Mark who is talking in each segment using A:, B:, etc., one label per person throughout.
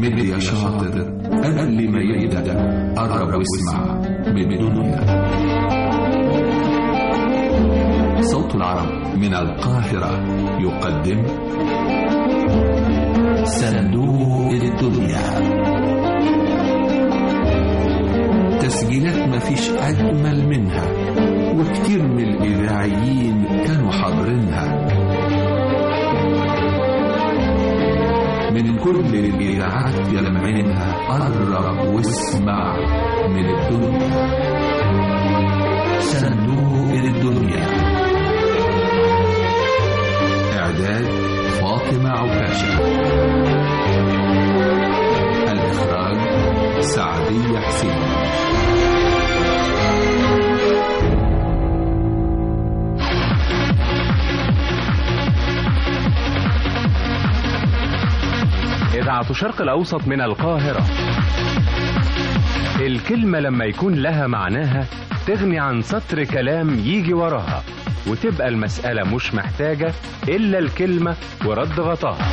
A: مد يا شاطر قبل ما يبدأ، قرب واسمع من الدنيا. صوت العرب من القاهرة يقدم صندوق الدنيا. تسجيلات مفيش أجمل منها، وكتير من الإذاعيين كانوا حاضرينها. من كل الإذاعات يلمعينها، قرب واسمع من الدنيا. صندوق الدنيا. إعداد فاطمة عكاشة. الإخراج سعدية حسين.
B: إذاعة الشرق الأوسط من القاهرة. الكلمة لما يكون لها معناها تغني عن سطر كلام يجي وراها، وتبقى المسألة مش محتاجة إلا الكلمة ورد غطاها.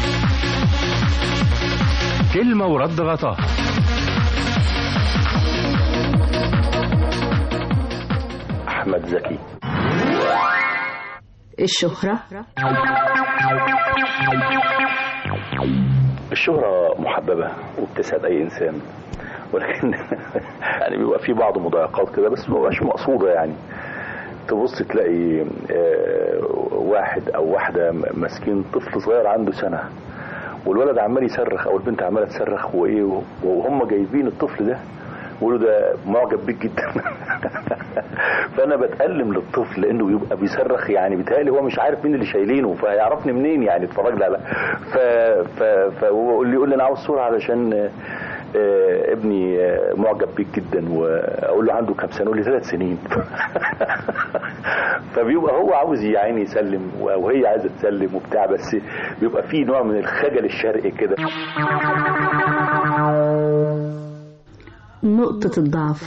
B: كلمة ورد غطاها.
C: أحمد زكي.
D: الشهرة
C: محببة وبتسعد أي إنسان، ولكن يعني بيبقى في بعض مضايقات كده، بس ما بقاش مقصودة. يعني تبص تلاقي واحد أو واحدة مسكين طفل صغير عنده سنة، والولد عمال يصرخ أو البنت عمالة تصرخ وهم جايبين الطفل ده بيقولوا ده معجب بيك جدا. فانا بتألم للطفل لانه يبقى بيصرخ، يعني بيتهيألي هو مش عارف مين اللي شايلينه، فهيعرفني منين يعني اتفرج لي على يقول لي انا عاوز صوره علشان ابني معجب بيك جدا، واقول له عنده كام سنه؟ يقول لي 3 سنين. فبيبقى هو عاوز يعني يسلم وهي عايزه تسلم وبتاع، بس بيبقى فيه نوع من الخجل الشرقي كده.
D: نقطة الضعف.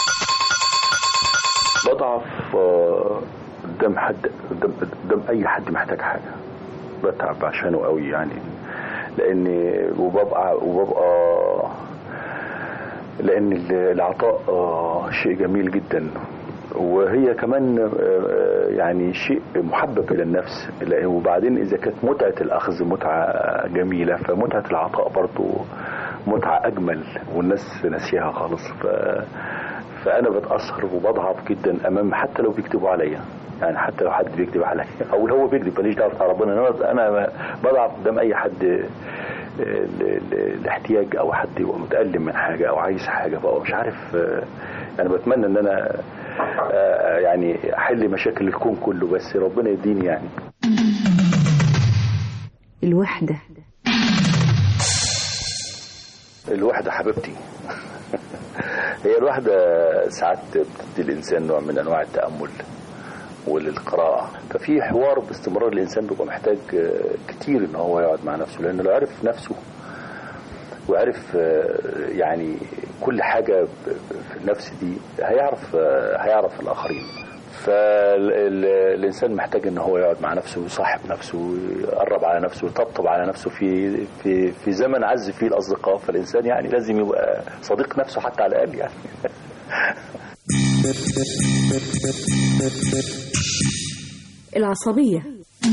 C: بضعف قدام حد، قدام اي حد محتاج حاجه بتعب عشانه قوي، يعني لان العطاء شيء جميل جدا، وهي كمان يعني شيء محبب الى النفس. وبعدين اذا كانت متعه الاخذ متعه جميله، فمتعه العطاء برضو متعه اجمل، والناس ناسيها خالص. فانا بتاثر وبضعف جدا امام، حتى لو بيكتبوا عليا، يعني حتى لو حد بيكتب عليا او هو بيكتب ماليش دعوه بتاع ربنا، انا بضعف قدام اي حد الاحتياج، او حد يبقى متألم من حاجه او عايز حاجه بقى مش عارف. يعني بتمنى ان انا يعني احل مشاكل الكون كله، بس ربنا يديني يعني. الوحده حبيبتي. هي الوحده ساعات بتدي الانسان نوع من انواع التامل وللقراءه، ففي حوار باستمرار. الانسان بيبقى محتاج كتير ان هو يقعد مع نفسه، لانه لو عرف نفسه وعرف يعني كل حاجه في النفس دي هيعرف الاخرين. فالإنسان محتاج ان هو يقعد مع نفسه ويصاحب نفسه ويقرب على نفسه ويطبطب على نفسه في زمن عز فيه الأصدقاء. فالإنسان يعني لازم يبقى صديق نفسه حتى على الأقل يعني.
D: العصبية.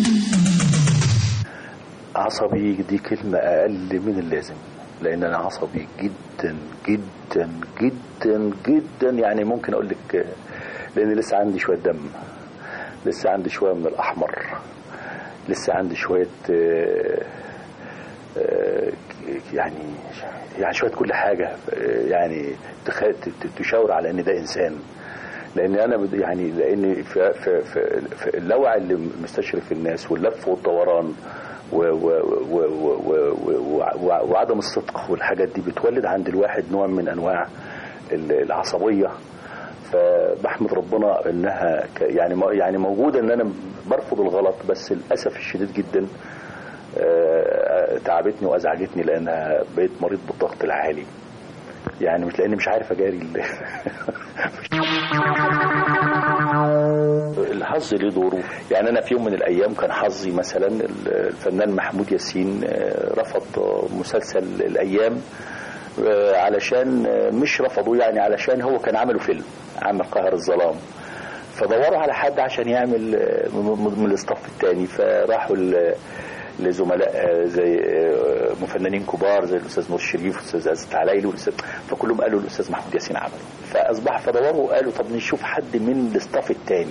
C: عصبي دي كلمة أقل من اللازم، لأن أنا عصبي جدا جدا جدا جدا. يعني ممكن أقول لك لأن لسه عندي شوية دم، لسه عندي شوية من الأحمر، لسه عندي شوية يعني شوية كل حاجة يعني تشاور على أن ده إنسان. لأن أنا يعني لأن في اللوع اللي مستشرف الناس واللف والدوران وعدم الصدق والحاجات دي بتولد عند الواحد نوع من أنواع العصبية. فبحمد ربنا انها يعني موجوده، ان انا برفض الغلط، بس للاسف الشديد جدا تعبتني وازعجتني، لانها بقيت مريض بالضغط العالي. يعني مش لاني مش عارف اجاري الحظ له دوره. يعني انا في يوم من الايام كان حظي مثلا الفنان محمود ياسين رفض مسلسل الايام، علشان مش رفضوا يعني، علشان هو كان عمله فيلم، عمل قاهر الظلام، فدوروا على حد عشان يعمل من الاستاف الثاني، فراحوا لزملاء زي مفنانين كبار زي الاستاذ نور الشريف والاستاذ عزت عليلي، فكلهم قالوا الاستاذ محمود ياسين عمله. فاصبح فدوروا وقالوا طب نشوف حد من الاستاف الثاني.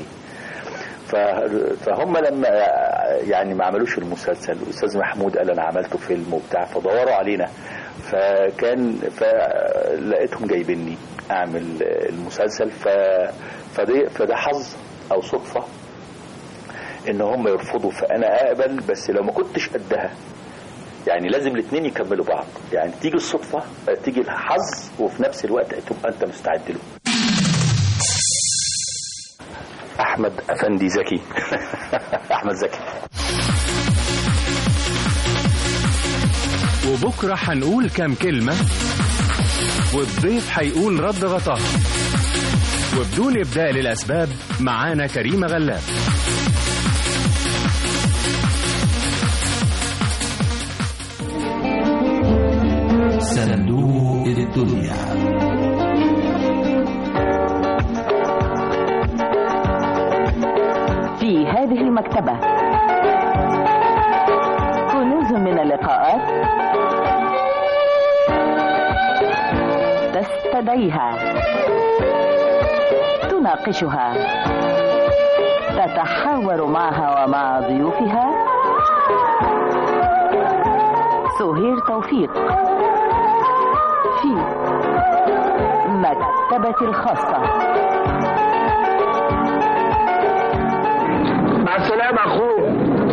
C: فهم لما يعني ما عملوش المسلسل، الاستاذ محمود قال انا عملته فيلم وبتاع، فدوروا علينا، فلقيتهم جايبيني اعمل المسلسل. فده حظ او صدفه ان هم يرفضوا فانا اقبل، بس لو ما كنتش قدها يعني لازم الاثنين يكملوا بعض، يعني تيجي الصدفه تيجي الحظ وفي نفس الوقت تبقى انت مستعد له. احمد افندي زكي احمد زكي.
B: وبكره هنقول كام كلمه والضيف هيقول رد غطاها، وبدون ابداء للاسباب معانا كريمه غلاب.
A: صندوق الدنيا.
D: في هذه المكتبة كنوز من اللقاءات تستدعيها، تناقشها، تتحاور معها ومع ضيوفها. سهير توفيق في مكتبتي الخاصة.
E: مع السلامة أخوه.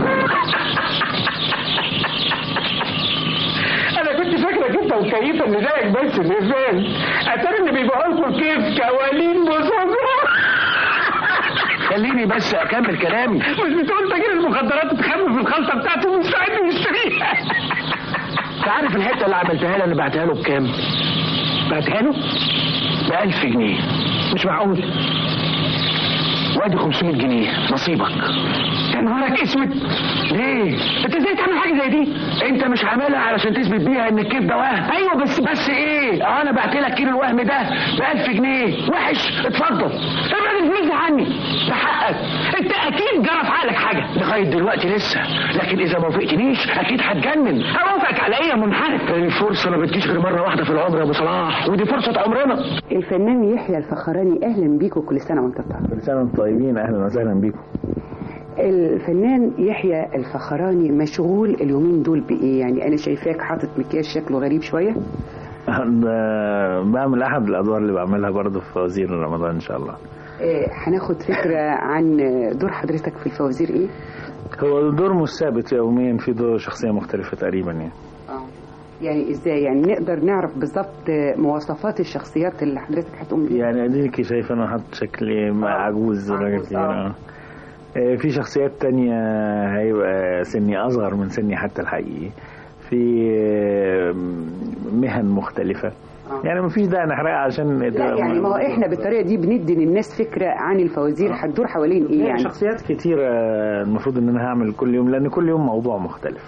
E: أنا كنت فاكرة كده وكيفة إن زيك بس الرجال، أتاري إن بيبيعوا لكم كيف كوالين بصوصة. خليني بس أكمل كلامي. مش بتقول تاجر المخدرات تخفف الخلطة بتاعته ومستعد يشتريها. أنت عارف الحتة اللي عملتها له اللي بعتها له بكام؟ بعتها له ب1000 جنيه. مش معقول. وادي 500 جنيه نصيبك. يا نهارك اسود. ليه؟ انت ازاي تعمل حاجه زي دي؟ انت مش عاملها علشان تثبت بيها ان الكيف ده وهم. ايوه بس ايه؟ انا بعت لك كيلو الوهم ده ب1000 جنيه. وحش. اتفضل. ابعد الفلوس عني. ده حقك. انت اكيد جرى في عقلك حاجه. لغايه دلوقتي لسه، لكن اذا ما وافقتنيش اكيد هتجنن. اوافقك على ايه يا منحرف؟ الفرصه ما بتجيش غير مره واحده في العمر يا ابو صلاح، ودي فرصه عمرنا.
F: الفنان يحيى الفخراني، اهلا بيكم. كل سنه وانت طيب.
E: كل سنه وانتم طيبين. اهلا وسهلا بيكم.
F: الفنان يحيى الفخراني مشغول اليومين دول بايه؟ يعني انا شايفاك حاطط مكياج شكله غريب شويه.
E: بعمل احد الادوار اللي بعملها برضه في فوازير رمضان ان شاء الله.
F: هناخد فكره عن دور حضرتك في الفوازير ايه؟
E: هو دور مش ثابت، يوميا في دور شخصيه مختلفه تقريبا يعني.
F: يعني ازاي يعني نقدر نعرف بالظبط مواصفات الشخصيات اللي حضرتك هتقوم بيها؟
E: يعني اديكي شايفه انا حاطط شكلي عجوز راجل كبير. في شخصيات تانية هيبقى سني اصغر من سني حتى الحقيقي، في مهن مختلفة. يعني مفيش داعي نحرقها عشان
F: لا يعني ما هو احنا بالطريقة دي بندي للناس فكرة عن الفوازير هتدور حوالين ايه يعني.
E: شخصيات كتيرة المفروض ان انا هعمل كل يوم، لان كل يوم موضوع مختلف.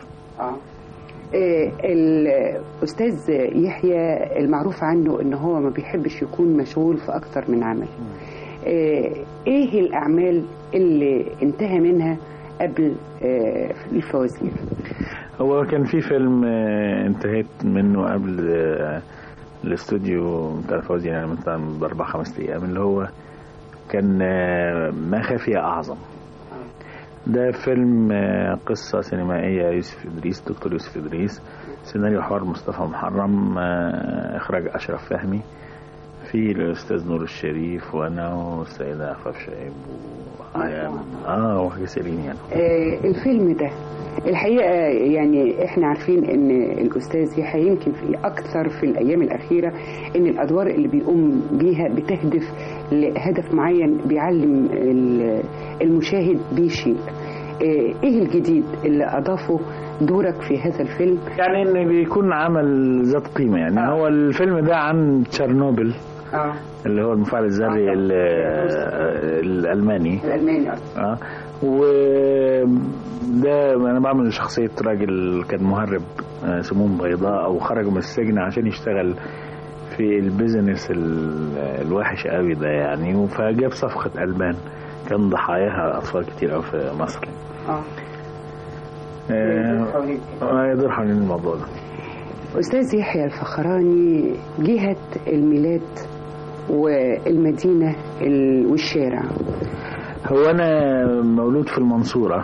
F: الأستاذ يحيى المعروف عنه ان هو ما بيحبش يكون مشغول في اكتر من عمل. ايه الاعمال اللي انتهى منها قبل الفوازير؟
E: هو كان في فيلم انتهيت منه قبل الاستوديو بتاع الفوازير، يعني مثلا ب4-5 ايام، اللي هو كان ما خفي اعظم. ده فيلم قصة سينمائية يوسف إدريس، دكتور يوسف إدريس، سيناريو حوار مصطفى محرم، إخراج أشرف فهمي، في الأستاذ نور الشريف وأنا والسيدة عفاف شعيب وحاجة سيرين يعني.
F: الفيلم ده الحقيقة يعني احنا عارفين ان الأستاذ يحيى يمكن في أكثر في الأيام الأخيرة ان الأدوار اللي بيقوم بيها بتهدف لهدف معين بيعلم المشاهد بيه شيء. ايه الجديد اللي أضافه دورك في هذا الفيلم؟
E: يعني ان بيكون عمل ذات قيمة يعني. هو الفيلم ده عن تشيرنوبل
G: اللي هو المفاعل الذري الألماني. وده أنا بعمل شخصية راجل كان مهرب سموم بيضاء أو خرج من السجن عشان يشتغل في البيزنس الوحش قوي ده يعني، فجاب صفقة ألبان كان ضحاياها أطفال كتير أوي في مصر. يدور حوالين الموضوع ده.
F: أستاذ يحيى الفخراني، جهة الميلاد والمدينة والشارع.
G: هو أنا مولود في المنصورة،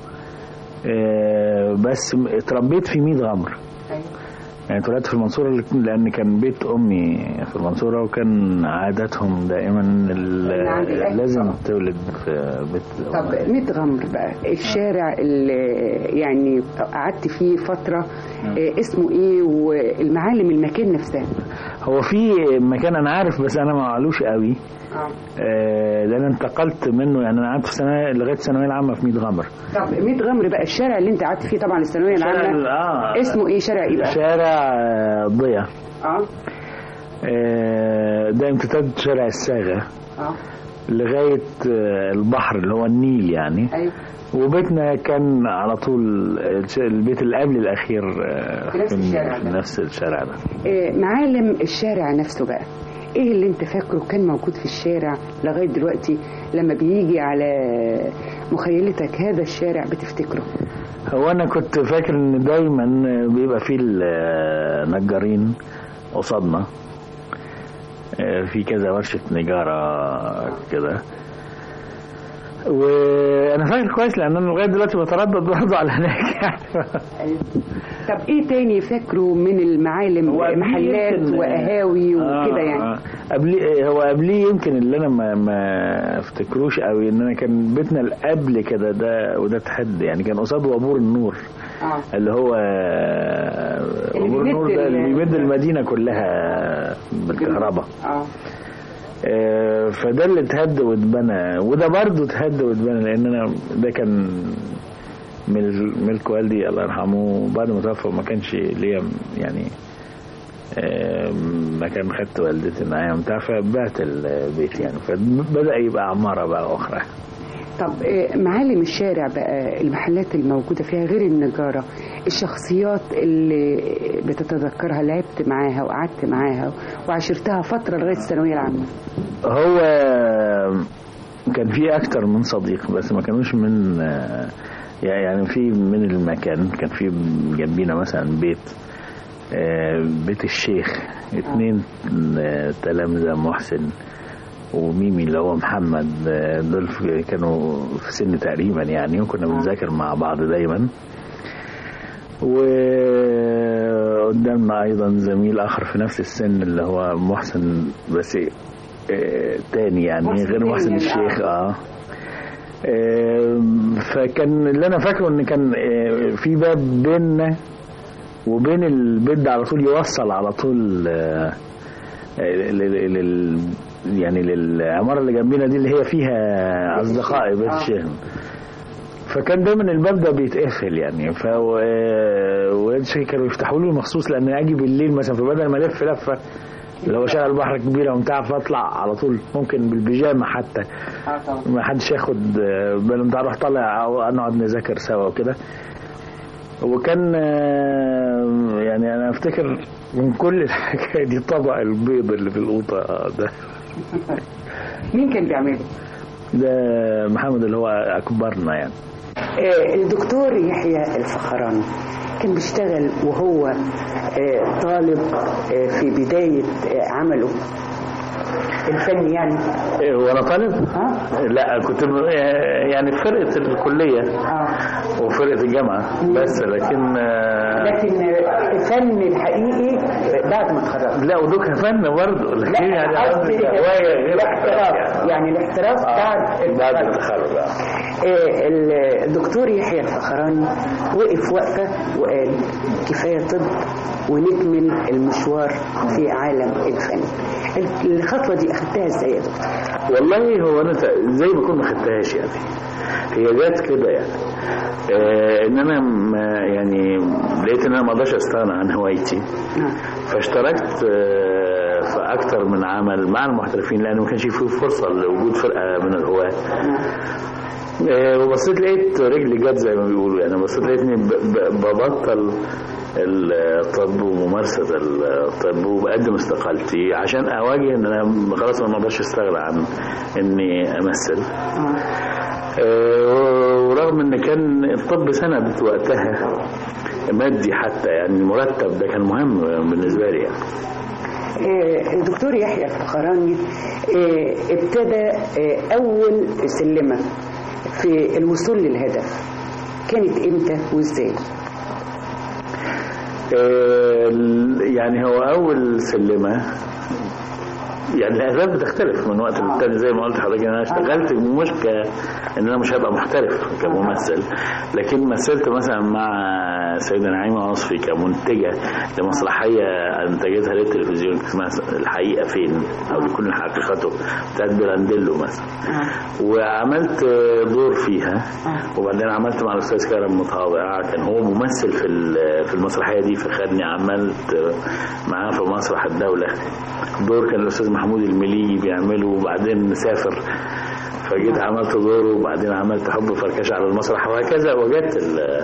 G: بس اتربيت في ميت غمر. يعني اتولدت في المنصورة لأن كان بيت أمي في المنصورة، وكان عاداتهم دائما لازم تولد في بيت.
F: طب ميت غمر بقى، الشارع اللي يعني قعدت فيه فترة اسمه ايه، والمعالم المكان نفسها؟
G: هو في مكان أنا عارف بس أنا ما معلوش قوي، لأن انتقلت منه. يعني أنا قعدت في لغاية الثانوية العامة في ميت غمر.
F: طب ميت غمر بقى، الشارع اللي أنت قعدت فيه طبعا الثانوية العامة اسمه إيه؟ شارع إيه بقى؟
G: شارع ضيا. ده امتداد شارع الساغة لغاية البحر اللي هو النيل يعني.
F: أيوة.
G: وبيتنا كان على طول البيت اللي قبل الأخير
F: في
G: نفس الشارع ده.
F: معالم الشارع نفسه بقى، ايه اللي انت فاكره كان موجود في الشارع لغاية دلوقتي لما بيجي على مخيلتك هذا الشارع بتفتكره؟
G: هو انا كنت فاكر ان دايما بيبقى فيه النجارين قصادنا، في كذا ورشة نجارة كده، وانا فاكر كويس لان انا لغايه دلوقتي بتردد برضه على هناك يعني.
F: طب ايه تاني فاكره من المعالم؟ محلات وقهاوي وكده يعني.
G: قبليه يمكن اللي انا ما افتكروش قوي ان انا كان بيتنا القبل كده ده، وده تحد يعني كان قصاد وابور النور. اللي هو وابور النور ده اللي بيمد المدينه كلها بالكهرباء. فده اللي اتهد واتبنى، وده برضه اتهد واتبنى لان انا ده كان ملك والدي الله يرحمه. بعد ما توفى ما كانش ليا يعني ما كان خدت والدتي معايا بتاع، فبعت البيت يعني، فبدأ يبقى عمارة بقى أخرى.
F: طب معالم الشارع بقى، المحلات الموجودة فيها غير النجارة، الشخصيات اللي بتتذكرها لعبت معاها وقعدت معاها وعشرتها فترة لغاية الثانوية العامة؟
G: هو كان في أكتر من صديق بس ما كانوش من يعني في من المكان. كان في جنبينا مثلا بيت الشيخ 2 تلامذة، محسن وميمي اللي هو محمد، دول كانوا في سن تقريبا يعني، وكنا بنذاكر مع بعض دايما. وقدامنا ايضا زميل اخر في نفس السن اللي هو محسن بس تاني يعني غير محسن الشيخ. فكان اللي انا فاكره ان كان في باب بيننا وبين البيت ده على طول يوصل على طول يعني للعمارة اللي جنبنا دي اللي هي فيها أصدقائي بيت الشيخ. فكان دايما الباب ده بيتقفل يعني، وولاد الشيخ كانوا يفتحوا لي مخصوص لأن أجي بالليل مثلا، فبدل ما ألف لفة اللي هو شارع البحر كبيرة ومتاع، فاطلع على طول ممكن بالبيجامة حتى ما حدش ياخد باله متاع، اروح طالع أو نقعد نذاكر سوا وكده. وكان يعني أنا أفتكر من كل الحكاية دي طبق البيض اللي في القوطة ده.
F: مين كان بيعمله؟
G: ده محمد اللي هو أكبرنا يعني.
F: الدكتور يحيى الفخراني كان بيشتغل وهو طالب في بداية عمله الفني يعني.
G: وانا طالب؟ لا كنت يعني في فرقة الكلية وفرقة الجامعة بس، لكن
F: الفن الحقيقي بعد ما اتخرجت.
G: لا ودوك فن برضه، لكن يعني
F: الاحتراف يعني الاحتراف بعد
G: التخرج.
F: الدكتور يحيى الفخراني وقف وقفة وقال كفاية طب ونكمل المشوار في عالم الفن. الخطوة دي أخدتها ازاي يا دكتور؟
G: والله هو أنا زي ما كنت ما أخدتهاش يعني، هي جات كده يعني. ان انا يعني لقيت ان انا ما اقدرش استغنى عن هوايتي، فاشتركت في اكتر من عمل مع المحترفين لان ما كانش فيه فرصه لوجود فرقه من الهواة. وبصيت لقيت رجلي جت زي ما بيقولوا، يعني بصيت لقيتني ببطل الطب وممارسه الطب وبقدم استقالتي عشان اواجه ان انا خلاص ما اقدرش استغنى عن اني امثل. ورغم ان كان الطب سند وقتها مادي حتى، يعني المرتب ده كان مهم بالنسبه لي يعني.
F: الدكتور يحيى الفخراني ابتدى اول سلمه في الوصول للهدف كانت امتى وازاي؟
G: يعني هو اول سلمه، يعني الأهداف بتختلف من وقت للتاني زي ما قلت لحضرتك. أنا اشتغلت مش إن أنا مش هبقى محترف كممثل، لكن مثلت مثلا مع سيدة نعيمة وصفي كمنتجة لمسرحية أنتجتها للتلفزيون اسمها الحقيقة فين أو لكل حقيقته بتاعت برانديلو مثلا، وعملت دور فيها. وبعدين عملت مع الأستاذ كرم مطاوع، كان هو ممثل في المسرحية دي، فخدني عملت معاه في مسرح الدولة دور كان الأستاذ محمود المليجي بيعمله، وبعدين سافر فجيت عملت دوره، وبعدين عملت حب فركش على المسرح وهكذا. وجدت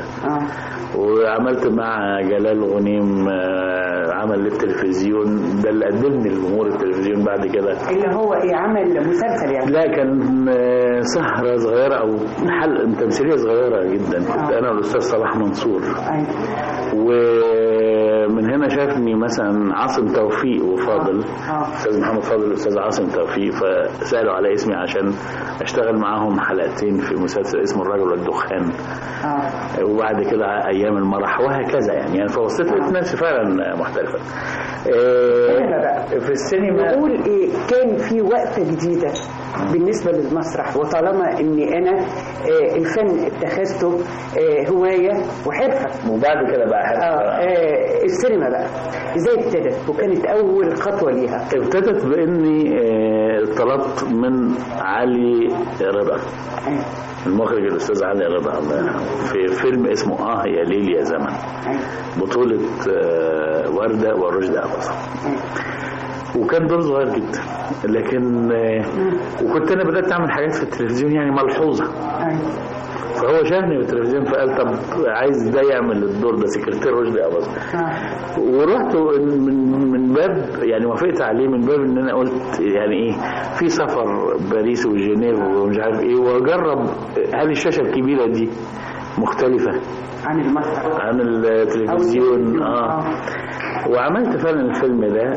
G: وعملت مع جلال غنيم عمل للتلفزيون، ده اللي قدمني لجمهور التلفزيون بعد كده.
F: اللي هو ايه، عمل مسلسل يعني؟
G: لا، كان سهرة صغيرة او تمثيلية صغيرة جدا، كنت انا والاستاذ صلاح منصور. ومن هنا شافني مثلا عاصم توفيق وفاضل، الاستاذ محمد فاضل والاستاذ عاصم توفيق، فسالوا على اسمي عشان اشتغل معاهم حلقتين في مسلسل اسمه الرجل والدخان. وبعد كده ايام المرح وهكذا يعني فوصلت لقيت نفسي فعلا محترفه. في السينما
F: بقول ايه، كان في وقفه جديده بالنسبه للمسرح، وطالما اني انا الفن اتخذته هوايه وحرفه،
G: وبعد كده بقى حرفه.
F: السينما بقى ازاي ابتدت وكانت اول خطوه ليها؟
G: ابتدت باني طلبت من علي رضا المخرج الاستاذ علي رضا الله يرحمه في فيلم اسمه يا ليل يا زمن، بطولة وردة ورشدي أباظة. وكان دور صغير جدا، لكن وكنت انا بدأت اعمل حاجات في التلفزيون يعني ملحوظة. فهو شافني في التلفزيون فقال طب عايز ده يعمل الدور ده، سكرتير رشدي أباظة. ورحت من باب يعني وافقت عليه من باب ان انا قلت يعني ايه، في سفر باريس وجنيف ومش عارف ايه، واجرب هل الشاشة الكبيرة دي مختلفة
F: عن المسرح
G: عن التلفزيون. وعملت فعلا الفيلم ده.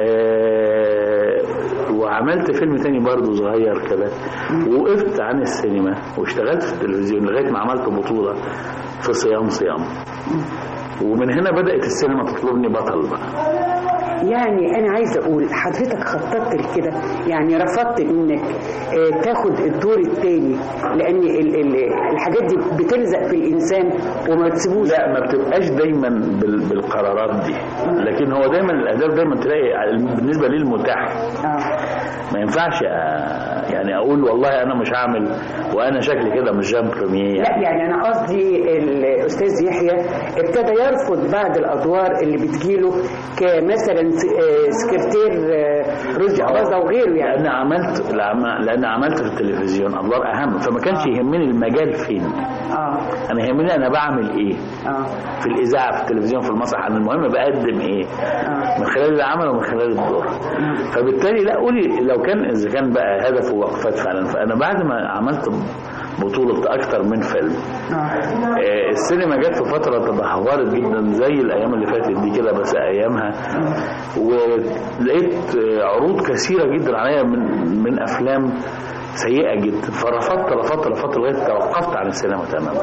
G: وعملت فيلم تاني برضو صغير كده، وقفت عن السينما واشتغلت في التلفزيون لغاية ما عملت بطولة في صيام. ومن هنا بدأت السينما تطلبني بطل بقى.
F: يعني انا عايزه اقول حضرتك خططت لكده، يعني رفضت انك تاخد الدور الثاني لان الحاجات دي بتلزق في الانسان وما تسيبوش.
G: لا، ما بتبقاش دايما بالقرارات دي، لكن هو دايما الاهداف دايما تلاقي بالنسبه لي المتاح. ما ينفعش يعني اقول والله انا مش هعمل وانا شكلي كده مش جان بريمير.
F: لا يعني انا قصدي الاستاذ يحيى ابتدى يرفض بعض الادوار اللي بتجيله كمثلا سكرتير رشدي أباظة وغيره يعني.
G: لأن عملت في التلفزيون أدوار أهم، فما كانش يهمني المجال فين. أنا يهمني أنا بعمل إيه في الإذاعة في التلفزيون في المسرح، أنا المهم بقدم إيه من خلال العمل ومن خلال الدور. فبالتالي لا قولي لو كان إذا كان بقى هدفه وقفات فعلا. فأنا بعد ما عملت بطولة أكتر من فيلم السينما جت في فترة تدهورت جدا زي الأيام اللي فاتت دي كده، بس أيامها ولقيت عروض كثيرة جدا عليا من أفلام سيئة جدا، فرفضت لغاية توقفت عن السينما تماما.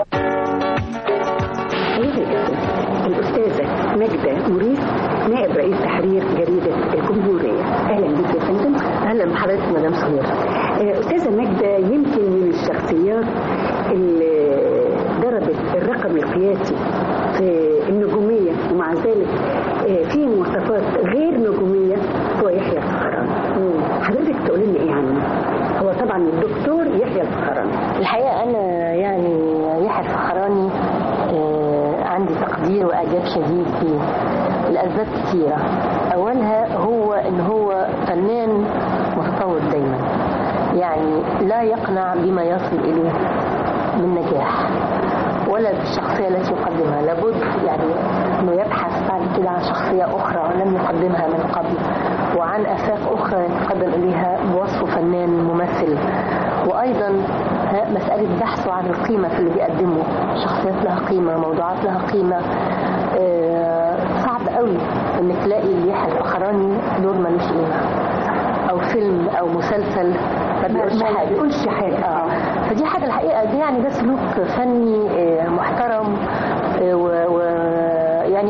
H: الأستاذة ماجدة مريد نائب رئيس تحرير جريدة الجمهورية، أهلا بك يا فندم.
I: أهلا بحضرتك مدام سهير.
H: أستاذة ماجدة يمكن من الشخصيات اللي ضربت الرقم القياسي في النجومية، ومع ذلك في مواصفات غير نجومية هو يحيى الفخراني. حضرتك تقول لنا إيه عنه؟ هو طبعا الدكتور يحيى الفخراني.
I: الحقيقة أنا يعني يحيى الفخراني عندي تقدير وإعجاب شديد فيه لأسباب كثيرة. أولها هو إن هو فنان متطور دايما، يعني لا يقنع بما يصل إليه من نجاح ولا بالشخصية التي يقدمها، لابد يعني أنه يبحث بعد كده عن شخصية أخرى لم يقدمها من قبل، وعن آفاق أخرى يتقدم إليها بوصف فنان ممثل. وأيضا مسألة بحثه عن القيمة في اللي بيقدمه، شخصيات لها قيمة، موضوعات لها قيمة. صعب قوي انك تلاقي يحيى الفخراني دور ملوش قيمة، او فيلم او مسلسل ما بيقولش حاجة. فدي حاجة الحقيقة دي يعني ده سلوك فني محترم، ويعني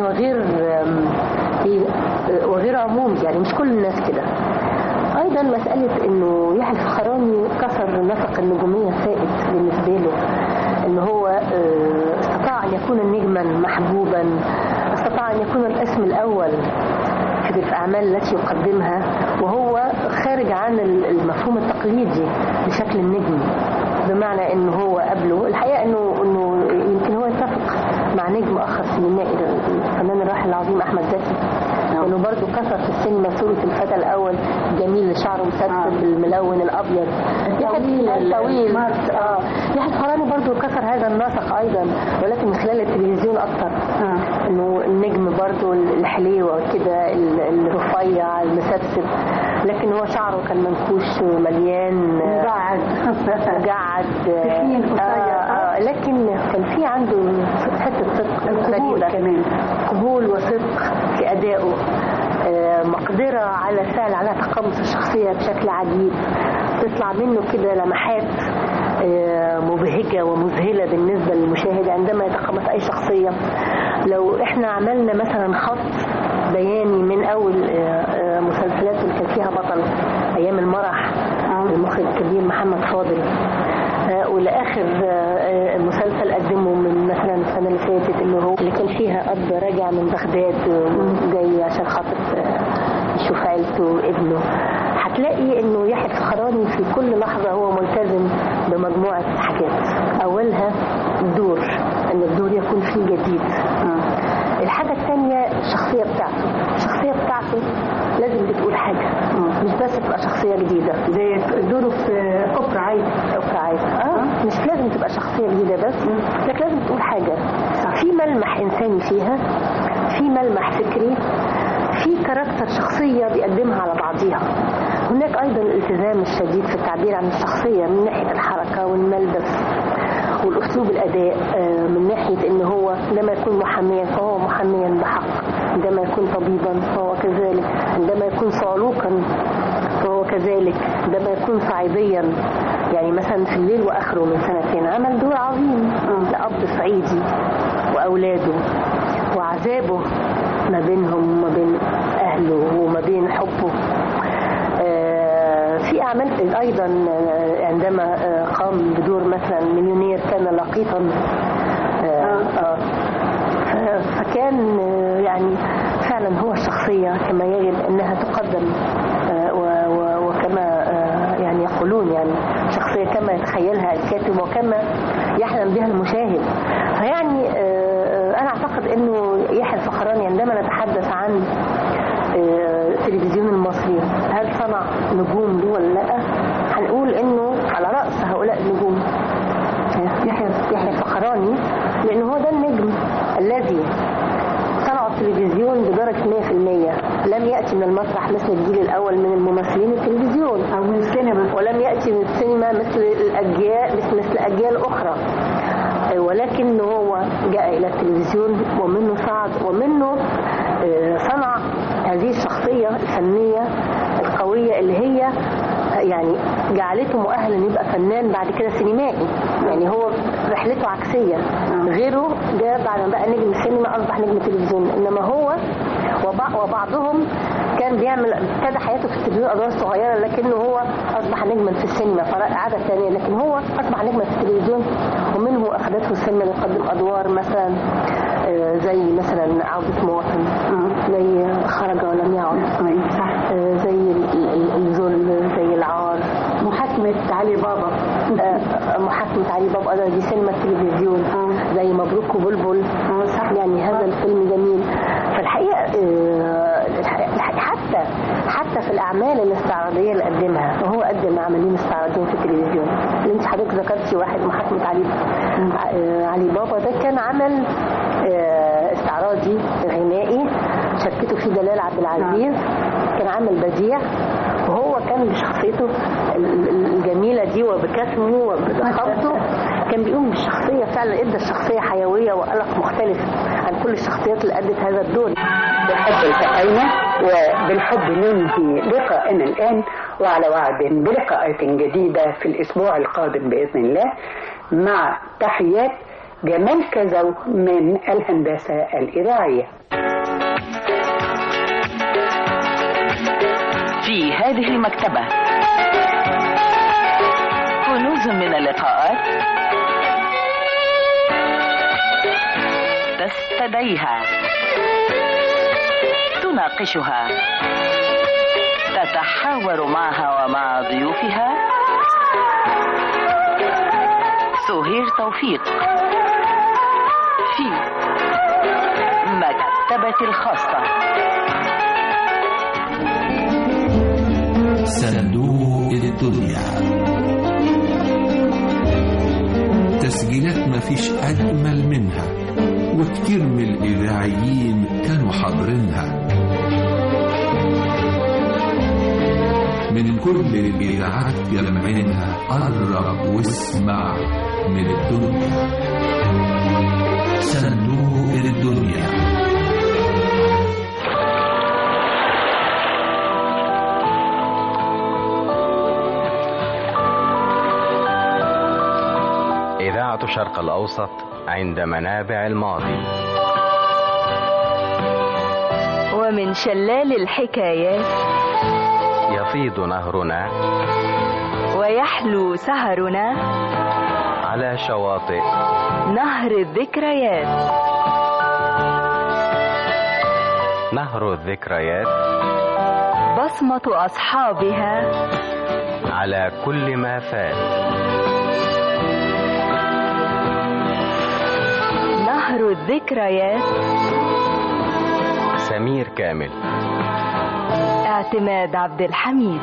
I: وغير عموم، يعني مش كل الناس كده. ايضا مسألة انه يحيى الفخراني كسر نفق النجومية سائد بالنسبة له، انه هو استطاع ان يكون نجما محبوبا، استطاع ان يكون الاسم الاول في الاعمال التي يقدمها، وهو خارج عن المفهوم التقليدي لشكل النجم، بمعنى انه هو قبله الحقيقة انه يمكن هو يتفق مع نجم اخر سينمائي، الفنان الراحل العظيم احمد زكي، انه برضه كسر في السينما صورة الفتى الاول الجميل اللي شعره مسدد الملون الابيض الطويل. يحيى الفخراني برضه كسر هذا النسق ايضا، ولكن من خلال التلفزيون اكتر. انه النجم برضه الحليوه كده الرفيع المسبسب، لكن هو شعره كان منكوش مليان مجعد لكن كان في عنده حته صدق غريبه كمان، قبول وصدق في ادائه، مقدره على فعل على تقمص الشخصيه بشكل عجيب، تطلع منه كده لمحات مبهجه ومذهله بالنسبه للمشاهد عندما يتقمص اي شخصيه. لو احنا عملنا مثلا خط بياني من اول مسلسلات اللي كان فيها بطل ايام المرح المخرج الكبير محمد فاضل، ولاخر مسلسل قدمه من مثلا السنه اللي فاتت اللي كان فيها اب راجع من بغداد جاي عشان خاطر يشوف عيلته وابنه، هتلاقي انه يحيى الفخراني في كل لحظه هو ملتزم بمجموعه حاجات. اولها الدور، ان الدور يكون فيه جديد. الحاجه الثانيه الشخصيه بتاعته لازم بتقول حاجه، مش بس تبقى شخصيه جديده زي دوره في اوبرا عايز مش لازم تبقى شخصيه جديده بس، لكن لازم تقول حاجه في ملمح انساني فيها، في ملمح فكري، في كاركتر شخصيه بيقدمها على بعضيها. هناك ايضا الالتزام الشديد في التعبير عن الشخصيه من ناحيه الحركه والملبس والاسلوب الاداء، من ناحيه ان هو عندما يكون محاميا فهو محاميا بحق، عندما يكون طبيبا فهو كذلك، عندما يكون صعلوكا فهو كذلك، عندما يكون صعيديا. يعني مثلا في الليل واخره من سنتين عمل دور عظيم لأب صعيدي واولاده وعذابه ما بينهم وما بين اهله وما بين حبه. في أعمال أيضا عندما قام بدور مثلا مليونير كان لقيطا، فكان يعني فعلا هو الشخصية كما يجب أنها تقدم، وكما يعني يقولون يعني شخصية كما يتخيلها الكاتب وكما يحلم بها المشاهد. فيعني أنا أعتقد أنه يحيى الفخراني عندما نتحدث عن التلفزيون المصري هل صنع نجوم له ولا لا، هنقول انه على رأس هؤلاء النجوم يحيى الفخراني، لانه هو ده النجم الذي صنع التلفزيون بدرجة 100%. لم يأتي من المسرح مثل الجيل الاول من الممثلين التلفزيون او من السينما، ولم يأتي من السينما مثل اجيال اخرى، ولكن هو جاء الى التلفزيون ومنه صعد ومنه صنع هذه الشخصية الفنية القوية اللي هي يعني جعلته مؤهلا يبقى فنان بعد كده سينمائي. يعني هو رحلته عكسية، غيره جاء بعد ما بقى نجم السينما أصبح نجم التلفزيون، إنما هو وبعضهم كان بيعمل ابتدى حياته في التلفزيون أدوار صغيرة، لكنه هو أصبح نجما في السينما عادة ثانية، لكن هو أصبح نجما في التلفزيون، ومنه أخذته السينما ليقدم أدوار مثلا زي مثلا عودة مواطن، زي خرج ولم يعد، زي الذل، زي العار، محاكمة علي بابا، محاكمة علي بابا دي سينما التلفزيون، زي مبروك وبلبل. يعني هذا الفيلم جميل. فالحقيقة حتى حتى في الأعمال الاستعراضية اللي قدمها، وهو قدم عملين استعراضيين في التلفزيون. اللي انت حضرتك ذكرتي واحد محاكمة علي بابا، ده كان عمل استعراضي غنائي شاركته فيه دلال عبد العزيز، كان عمل بديع، وهو كان بشخصيته الجميلة دي وبكتمه وبخبطه كان بيقوم بالشخصية فعلا، ادى الشخصية حيوية وقلق مختلف عن كل الشخصيات اللي أدت هذا الدور.
F: بالحب التقينا وبالحب ننهي لقاءنا الآن، وعلى وعد بلقاءات جديدة في الأسبوع القادم بإذن الله، مع تحيات جمال كزو من الهندسة الإذاعية.
D: في هذه المكتبة كنوز من اللقاءات تستدعيها، تناقشها، تتحاور معها ومع ضيوفها. سهير توفيق في مكتبة الخاصة.
A: صندوق الدنيا، تسجيلات مفيش أجمل منها، وكتير من الإذاعيين كانوا حاضرينها، من كل الإذاعات جمعينها. قرب واسمع من الدنيا، صندوق الدنيا.
B: إذاعة شرق الأوسط عند منابع الماضي.
J: ومن شلال الحكايات
B: يفيض نهرنا
J: ويحلو سهرنا
B: على شواطئ
J: نهر الذكريات.
B: نهر الذكريات،
J: بصمة أصحابها
B: على كل ما فات.
J: نهر الذكريات،
B: سمير كامل،
J: اعتماد عبد الحميد.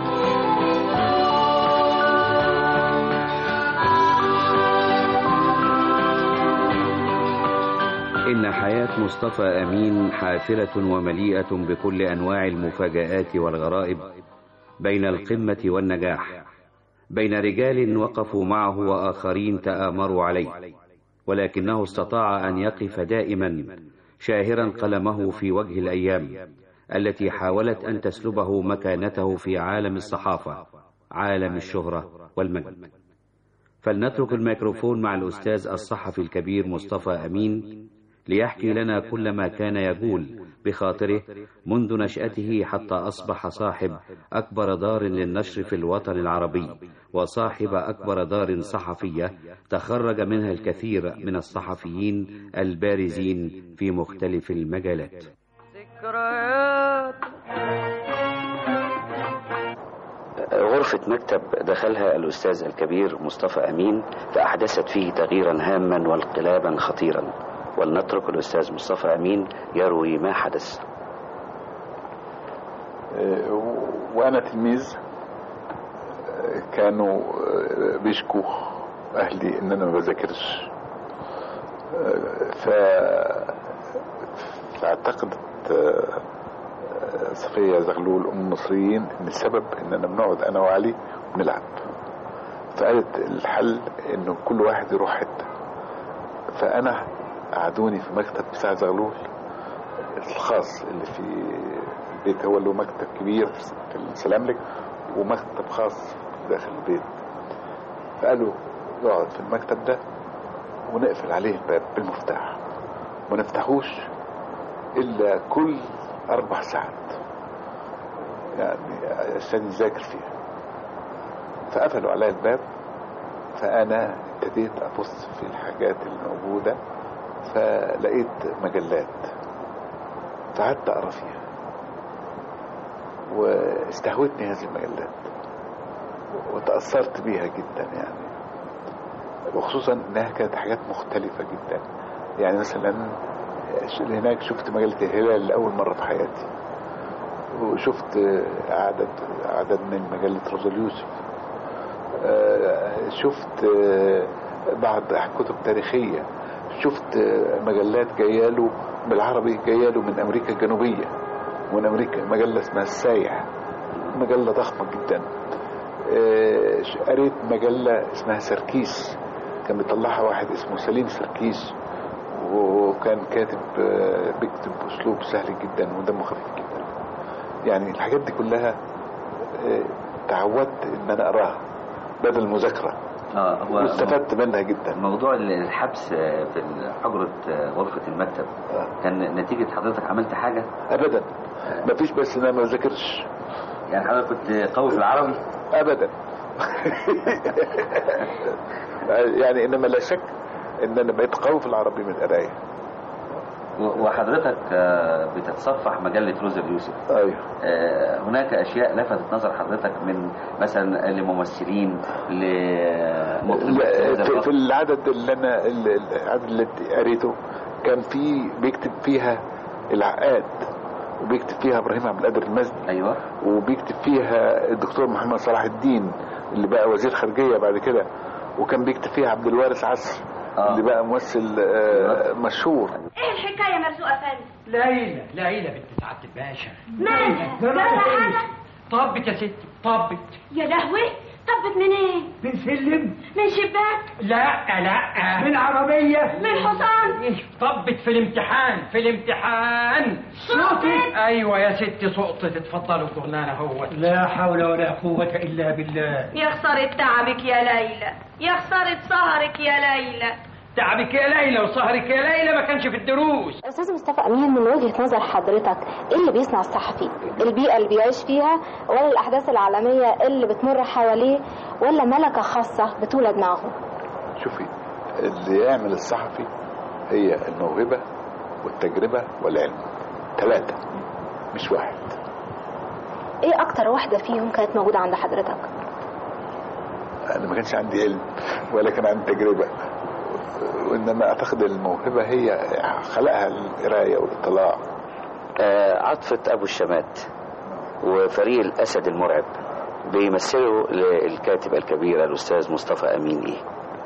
K: إن حياة مصطفى أمين حافلة ومليئة بكل أنواع المفاجآت والغرائب، بين القمة والنجاح، بين رجال وقفوا معه وآخرين تآمروا عليه، ولكنه استطاع أن يقف دائما شاهرا قلمه في وجه الأيام التي حاولت أن تسلبه مكانته في عالم الصحافة، عالم الشهرة والمجد. فلنترك الميكروفون مع الأستاذ الصحفي الكبير مصطفى أمين ليحكي لنا كل ما كان يقول بخاطره منذ نشأته حتى أصبح صاحب أكبر دار للنشر في الوطن العربي، وصاحب أكبر دار صحفية تخرج منها الكثير من الصحفيين البارزين في مختلف المجالات. غرفة مكتب دخلها الأستاذ الكبير مصطفى أمين فأحدثت فيه تغييرا هاما وانقلابا خطيرا، ولنترك الأستاذ مصطفى أمين يروي ما حدث.
L: وأنا تلميذ كانوا بيشكوا أهلي إن أنا ما بذاكرش، فاعتقدت صفية زغلول أم المصريين إن السبب إن أنا بنقعد أنا وعلي ونلعب، فقالت الحل إنه كل واحد يروح حتة. فأنا قعدوني في مكتب بتاع زغلول الخاص اللي في البيت، هو له مكتب كبير في السلاملك ومكتب خاص داخل البيت. فقالوا يقعد في المكتب ده ونقفل عليه الباب بالمفتاح وما نفتحوش إلا كل 4 ساعات يعني عشان يذاكر فيها. فقفلوا علي الباب، فأنا ابتديت أبص في الحاجات الموجودة، فلقيت مجلات فقعدت أقرأ فيها واستهوتني هذه المجلات وتأثرت بيها جدا يعني، وخصوصا انها كانت حاجات مختلفة جدا. يعني مثلا هناك شفت مجلة الهلال لأول مرة في حياتي، وشفت عدد من مجلة روزا اليوسف. شفت بعض كتب تاريخية. شفت مجلات جاياله بالعربي، جاياله من أمريكا الجنوبية ومن أمريكا، مجلة اسمها السايح، مجلة ضخمة جدا. قريت مجلة اسمها سركيس، كان بيطلعها واحد اسمه سليم سركيس، وكان كاتب بيكتب بأسلوب سهل جدا ودمه خفيف جدا. يعني الحاجات دي كلها تعودت ان انا اقراها بدل المذاكره، واستفدت منها جدا.
K: موضوع الحبس في حجرة غرفة المكتب كان نتيجة حضرتك عملت حاجة؟
L: ابدا، مفيش، بس انا ما ذاكرش.
K: يعني حضرتك كنت قوي في العربي؟
L: ابدا. يعني انما لا شك ان انا بقيت قوي في العربي من القرايه.
K: وحضرتك بتتصفح مجلة روزا اليوسف.
L: ايوه.
K: هناك اشياء لفتت نظر حضرتك من مثلا لممثلين
L: في العدد العدد اللي قريته كان في بيكتب فيها العقاد، وبيكتب فيها ابراهيم عبد القادر المزني.
K: ايوه.
L: وبيكتب فيها الدكتور محمد صلاح الدين اللي بقى وزير خارجيه بعد كده، وكان بيكتب فيها عبد الوارث عصر اللي بقى ممثل مشهور.
M: ايه الحكايه مرزوقه فندم؟
E: ليلى بنت سعاده الباشا.
M: مالها؟ جرالها حاجه؟
E: طبت يا ستي، طبت.
M: يا لهوي، طبت منين؟
E: من سلم.
M: من شباك؟
E: لا من عربيه.
M: من حصان؟
E: طبت في الامتحان.
M: سقطت؟
E: ايوه يا ستي سقطت. اتفضلوا كرنانه هو. لا حول ولا قوه الا بالله.
M: يا خساره تعبك يا ليلى، يا خساره سهرك يا ليلى.
E: تعبك يا ليلى وسهرك يا ليلى ما كانش في الدروس.
I: استاذ مصطفى امين، من وجهه نظر حضرتك ايه اللي بيصنع الصحفي؟ البيئه اللي بيعيش فيها، ولا الاحداث العالميه اللي بتمر حواليه، ولا ملكه خاصه بتولد معه؟
L: شوفي، اللي يعمل الصحفي هي الموهبه والتجربه والعلم، 3 مش واحد.
I: ايه اكتر واحده فيهم كانت موجوده عند حضرتك؟
L: انا ما كانش عندي علم ولا كان عندي تجربه، وانما اعتقد الموهبه هي خلقها القرايه والاطلاع.
K: عاطفة ابو الشمات وفريق الاسد المرعب بيمثلوا للكاتب الكبير الاستاذ مصطفى امين ايه؟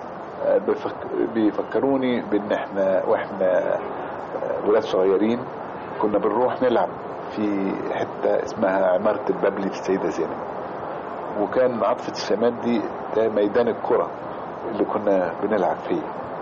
L: بيفكروني بان واحنا ولاد صغيرين كنا بنروح نلعب في حته اسمها عماره البابلي في السيده زينب، وكان عاطفة الشمات دي ده ميدان الكره اللي كنا بنلعب فيه.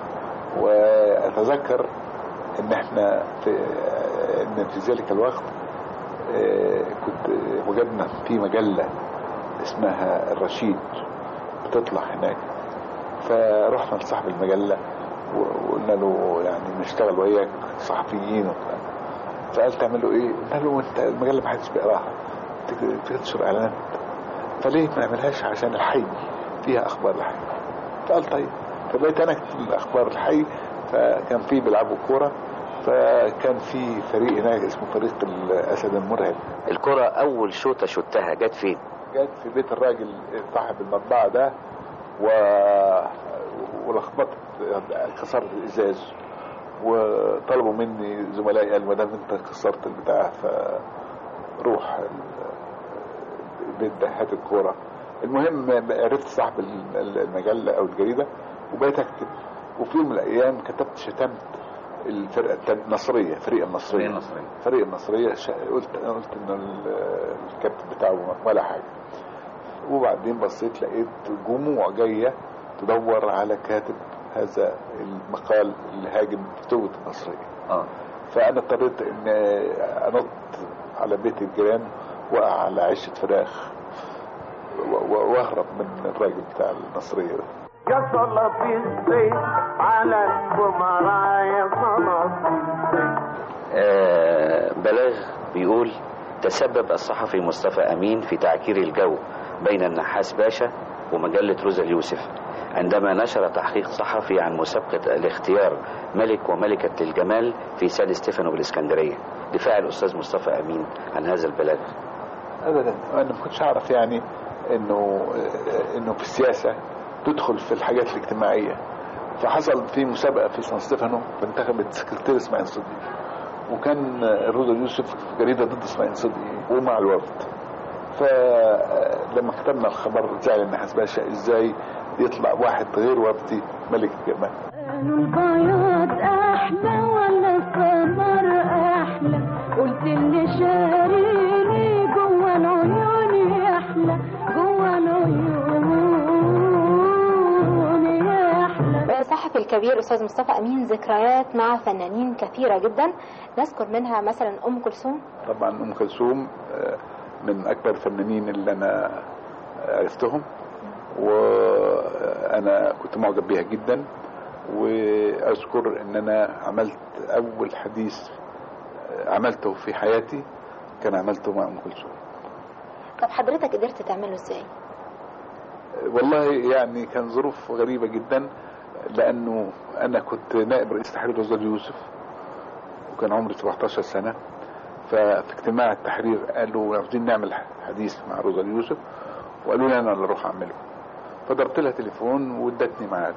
L: واتذكر ان احنا في ذلك الوقت كنت وجدنا في مجلة اسمها الرشيد بتطلع هناك، فرحنا لصاحب المجلة وقلنا له يعني نشتغل وياك صحفيين وكذا. فقال تعملوا ايه؟ قلنا له انت المجلة ما حدش بيقراها، تنشر اعلانات، فليه ما نعملهاش عشان الحي فيها اخبار الحي؟ فقال طيب. فبقيت انا اكتب الاخبار الحي. فكان في بيلعبوا كوره، فكان في فريق هناك اسمه فريق الاسد المرعب.
K: الكرة اول شوطه شوتها جت فين؟
L: جت في بيت الراجل صاحب المطبعه ده، ولخبطت، كسرت الازاز، وطلبوا مني زملائي قال ما دام انت كسرت البتاع فروح البيت ده هات الكوره. المهم عرفت صاحب المجله او الجريده وبقيت اكتب. وفي يوم من الايام كتبت شتمت الفرقه النصريه، فريق النصريه قلت ان الكابتن بتاعه ولا حاجه. وبعدين بصيت لقيت جموع جايه تدور على كاتب هذا المقال اللي هاجم فتوة النصريه. فانا اضطريت ان انط على بيت الجيران واقع على عشه فراخ واهرب من الراجل بتاع النصريه ده.
N: يصل في الزيت على بمرايا
K: بلاغ بيقول تسبب الصحفي مصطفى أمين في تعكير الجو بين النحاس باشا ومجلة روزا اليوسف عندما نشر تحقيق صحفي عن مسابقة الاختيار ملك وملكة الجمال في سان ستيفانو بالإسكندرية. دفاع الأستاذ مصطفى أمين عن هذا البلاغ.
L: أبدا، أنا ما كنتش أعرف يعني إنه في السياسة تدخل في الحاجات الاجتماعية. فحصل في مسابقة في سان ستيفانو فانتخبت سكرتير اسماعيل صديق، وكان روزا يوسف في جريده ضد اسماعيل صدقي ومع الوفد. فلما كتبنا الخبر زعل النحاس باشا ازاي يطلع واحد غير وفدي ملك الجمال.
O: قالوا البياض احلى ولا السمر احلى، قلت اللي شاريني جوه العيون احلى، جوه العيون احلى.
P: الصحفي الكبير استاذ مصطفى امين ذكريات مع فنانين كثيره جدا، نذكر منها مثلا ام كلثوم.
L: طبعا ام كلثوم من اكبر الفنانين اللي انا عرفتهم، وانا كنت معجب بيها جدا. واذكر ان انا عملت اول حديث عملته في حياتي كان عملته مع ام كلثوم.
P: طب حضرتك قدرت تعمله ازاي؟
L: والله يعني كان ظروف غريبه جدا، لانه انا كنت نائب رئيس تحرير روزا يوسف وكان عمري 17 سنه. ففي اجتماع التحرير قالوا عاوزين نعمل حديث مع روزا يوسف، وقالوا لي انا اللي اروح اعمله. فضربت لها تليفون وادتني ميعاد.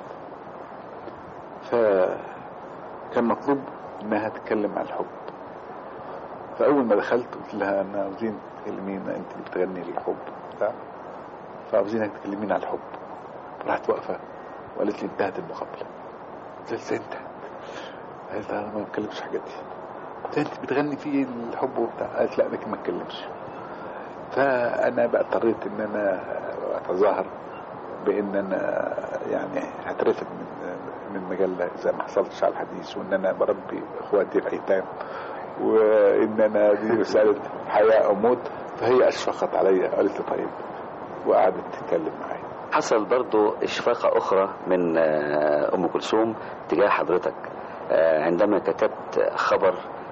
L: فكان مطلوب انها تتكلم عن الحب. فاول ما دخلت قلت لها انا عاوزين تكلمينا، انت اللي بتغني للحب بتاع، فعاوزينك تكلمينا عن الحب. راحت واقفه وقالت لي انتهت المقابله. قلت لها ازاي انتهت؟ قالت انا ما بتكلمش الحاجات دي. قلت لها انت بتغني في الحب وبتاع؟ قالت لا لكن ما اتكلمش. فانا بقى اضطريت ان انا اتظاهر بان انا يعني هترفد من مجله اذا ما حصلتش على الحديث، وان انا بربي اخواتي الايتام، وان انا دي رساله حياه او موت. فهي اشفقت عليا، قالت لي طيب، وقعدت تتكلم معايا.
Q: حصل برضو اشفاقه اخرى من ام كلثوم تجاه حضرتك عندما كتبت خبر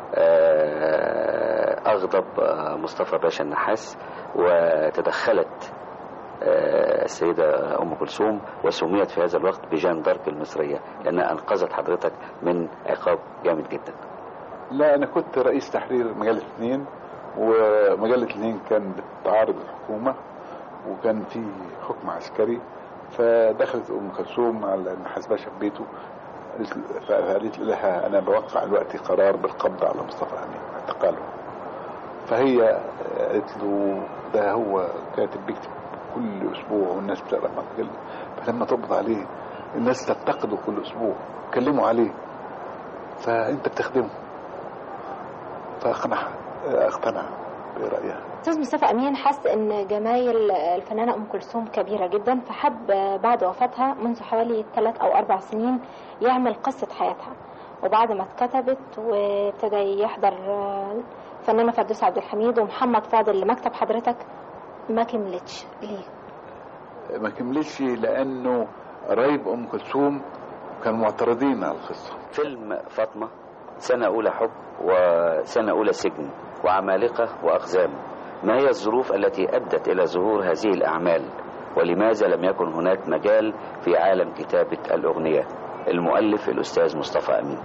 Q: اغضب مصطفى باشا النحاس، وتدخلت السيدة أم كلثوم وسميت في هذا الوقت بجان دارك المصرية لأنها أنقذت حضرتك من عقاب جامد جدا.
L: لا أنا كنت رئيس تحرير مجلة 2، ومجلة 2 كان بتعارض الحكومة وكان في حكم عسكري. فدخلت أم كلثوم على النحاس باشا في بيته، فقالت لها أنا بوقع دلوقتي قرار بالقبض على مصطفى أمين اعتقاله. فهي قالت له ده هو كاتب بيكتب كل اسبوع والناس بتقرا مجله، فلما تقبض عليه الناس تفتقده كل اسبوع، كلموا عليه، فانت بتخدمه. اقتنع برايها.
P: استاذ مصطفى امين حس ان جمايل الفنانه ام كلثوم كبيره جدا، فحب بعد وفاتها منذ حوالي 3 أو 4 سنين يعمل قصه حياتها. وبعد ما اتكتبت وابتدى يحضر الفنانه فردوس عبد الحميد ومحمد فاضل لمكتب حضرتك، ما كملتش. ليه؟
L: ما كملتش لانه قرايب ام كلثوم كانوا معترضين على القصه.
Q: فيلم فاطمه سنه اولى حب وسنه اولى سجن وعمالقه واقزام، ما هي الظروف التي ادت الى ظهور هذه الاعمال؟ ولماذا لم يكن هناك مجال في عالم كتابه الاغنيه؟ المؤلف الاستاذ مصطفى امين.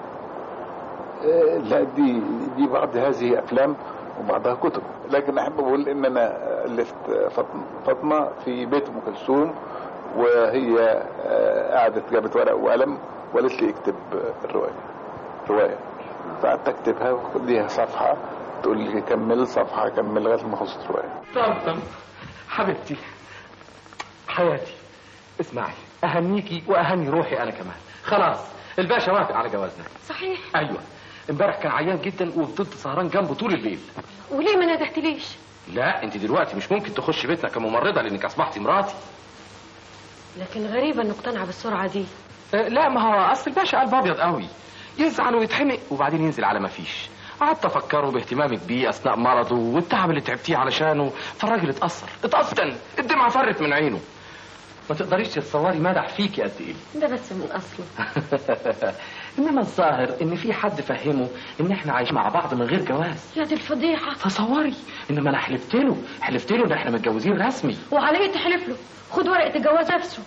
L: لا دي بعض هذه افلام وبعضها كتب، لكن احب اقول ان انا الفت فاطمه في بيت ام كلثوم، وهي قعدت جابت ورق وقلم وقالت لي اكتب روايه. فقعدت اكتبها وخديها صفحه، تقول لي كمل صفحه، كمل لغايه ما خلصت روايه.
E: طمطم حبيبتي حياتي، اسمعي، اهنيكي واهني روحي انا كمان. خلاص الباشا وافق على جوازنا.
R: صحيح؟
E: ايوه، امبارح كان عيان جدا وفضلت سهران جنبه طول الليل.
R: وليه ما ندهتليش؟
E: لا انت دلوقتي مش ممكن تخشي بيتنا كممرضه لانك اصبحتي مراتي.
R: لكن غريبه انه اقتنع بالسرعه دي.
E: لا ما هو اصل الباشا قلب ابيض قوي، يزعل ويتحمق وبعدين ينزل على ما فيش. قعدت افكره باهتمامك بيه اثناء مرضه والتعب اللي تعبتيه علشانه، فالراجل اتأثر الدمعه فرت من عينه. ما تقدريش تتصوري مدح فيكي قد ايه.
R: ده بس من اصله.
E: انما الظاهر ان في حد فهمه ان احنا عايشين مع بعض من غير جواز.
R: يا دي الفضيحه.
E: تصوري، انما انا حلفت له ان احنا متجوزين رسمي.
R: وعلى ايه تحلف له؟ خد ورقه الجواز نفسه.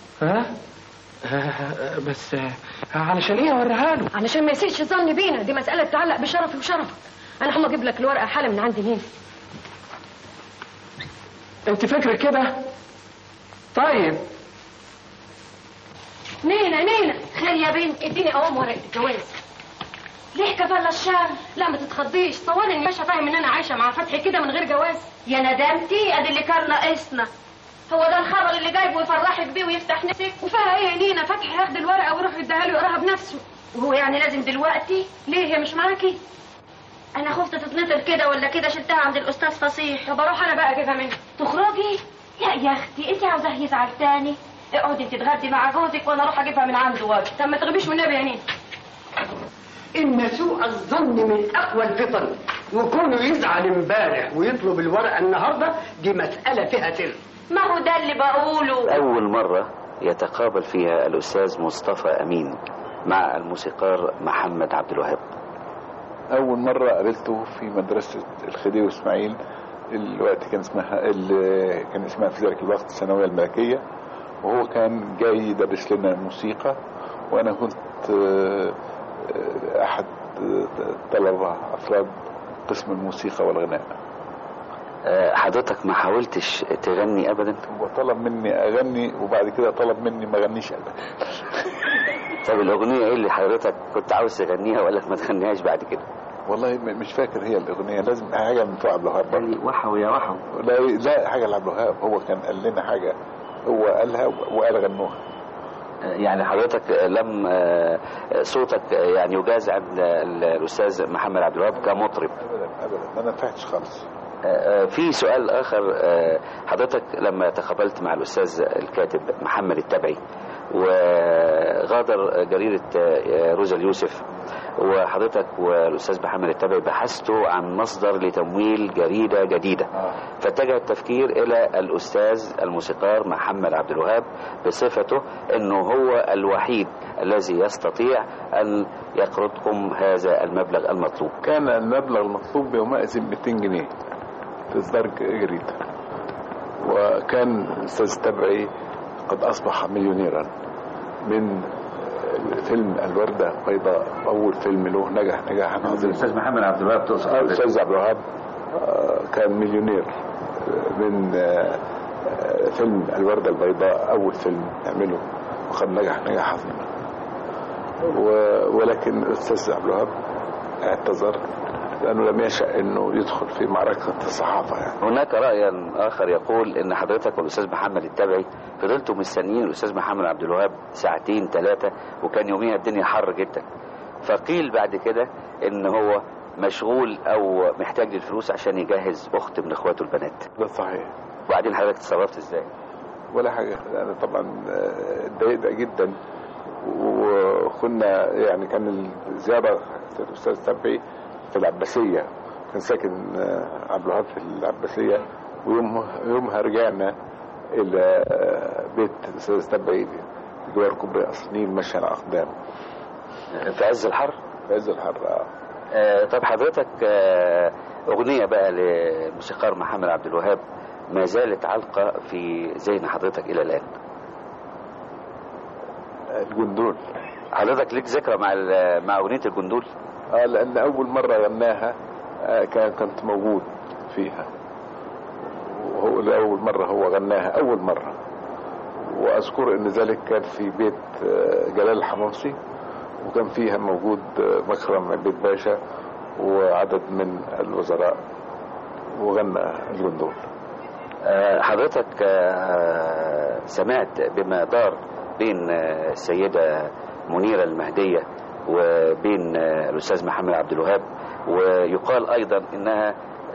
E: بس علشان ايه اوريها له؟
R: علشان ما يسيئش الظن بينا، دي مساله تتعلق بشرفي وشرفك. انا هقوم اجيب لك الورقه حالا من عندي. مين
E: انت فاكره كده؟ طيب
R: نينا خير يا بنت، اديني قوام ورقه الجواز. ليه كفالة الشام؟ لا ما تتخضيش، صوري ان باشا فاهم ان انا عايشه مع فتحي كده من غير جواز.
M: يا ندمتي ادي اللي كان ناقصنا. هو ده الخبر اللي جايبه يفرحك بيه ويفتح نفسك؟
R: وفيها ايه يا نينا؟ فتحي هياخد الورقه ويروح يديها له يقراها بنفسه.
M: وهو يعني لازم دلوقتي؟
R: ليه هي مش معاكي؟
M: انا خفت تتنطر كده ولا كده، شلتها عند الاستاذ فصيح.
R: طب اروح انا بقى كده منه.
M: تخرجي؟ يا اختي انت عاوزاه يزعل تاني؟ اقعدي تتغدي مع جوزك وانا اروح اجيبها من عنده وقت.
R: طب ما تغبيش والنبي يا نينا.
E: إن سوء الظن من أقوى الفطن، وكونه يزعل امبارح ويطلب الورقة النهاردة دي مسألة فيها سر.
M: ما هو ده اللي بقوله.
K: أول مرة يتقابل فيها الأستاذ مصطفى أمين مع الموسيقار محمد عبد الوهاب.
L: أول مرة قابلته في مدرسة الخديوي إسماعيل، الوقت كان اسمها في ذلك الوقت الثانوية الملكية، وهو كان جاي يدرس لنا الموسيقى، وأنا كنت أحد طلبة أفراد قسم الموسيقى والغناء.
K: حضرتك ما حاولتش تغني أبدا؟
L: هو طلب مني أغني وبعد كده طلب مني ما أغنيش أبدا.
K: طب الأغنية إيه اللي حضرتك كنت عاوز تغنيها ولا ما تغنيهاش بعد كده؟
L: والله مش فاكر هي الأغنية، لازم حاجة من بتوع عبد الوهاب برضه.
K: وحو يا وحو.
L: لا حاجة لعبد الوهاب، هو كان قال لنا حاجة هو قالها وقال غنوها.
K: يعني حضرتك لم صوتك يعني يجاز عند الأستاذ محمد عبد الوهاب كمطرب؟
L: أبدا ما نفعتش خالص.
K: في سؤال آخر، حضرتك لما تقابلت مع الأستاذ الكاتب محمد التبعي وغادر جريدة روزا اليوسف، وحضرتك والأستاذ محمد التبعي بحثتوا عن مصدر لتمويل جريدة جديدة، فاتجه التفكير إلى الأستاذ الموسيقار محمد عبد الوهاب بصفته أنه هو الوحيد الذي يستطيع أن يقرضكم هذا المبلغ المطلوب.
L: كان المبلغ المطلوب يومئذ 200 جنيه في إصدار جريدة، وكان الأستاذ التبعي قد أصبح مليونيرا من فيلم الوردة بيضاء، أول فيلم له نجح عظيما.
K: الأستاذ محمد عبد الوهاب تقصد؟
L: الأستاذ عبد الوهاب كان مليونير من فيلم الوردة البيضاء، أول فيلم يعمله، وقد نجح عظيما. ولكن الأستاذ عبد الوهاب اعتذر لأنه لم يشأ أنه يدخل في معركة الصحافة يعني.
K: هناك رأي آخر يقول أن حضرتك والأستاذ محمد التبعي فضلتوا مستنيين الأستاذ محمد عبد الوهاب ساعتين 3، وكان يوميها الدنيا حر جدا، فقيل بعد كده أن هو مشغول أو محتاج للفلوس عشان يجهز أخت من إخواته البنات.
L: ده صحيح.
K: وبعدين حضرتك اتصرفت إزاي؟
L: ولا حاجة، أنا طبعا اتضايقت جدا، وكنا يعني كان الزيارة الأستاذ التبعي في العباسية، كان ساكن عبد الوهاب في العباسية، ويومها رجعنا إلى بيت الأستاذ التبعي في جوار كوبري قصر النيل مشي على أقدام
K: في عز الحر؟
L: في عز الحر.
K: طب حضرتك أغنية بقى للموسيقار محمد عبد الوهاب ما زالت علقة في ذهن حضرتك إلى الآن؟
L: الجندول.
K: حضرتك ليك ذكرى مع أغنية الجندول؟
L: لأن أول مرة غناها كنت موجود فيها، وهو لأول مرة هو غناها أول مرة، وأذكر أن ذلك كان في بيت جلال الحمامسي، وكان فيها موجود مكرم عبيد باشا وعدد من الوزراء، وغنى الجندول.
K: حضرتك سمعت بما دار بين السيدة منيرة المهدية وبين الأستاذ محمد عبد الوهاب، ويقال أيضا إنها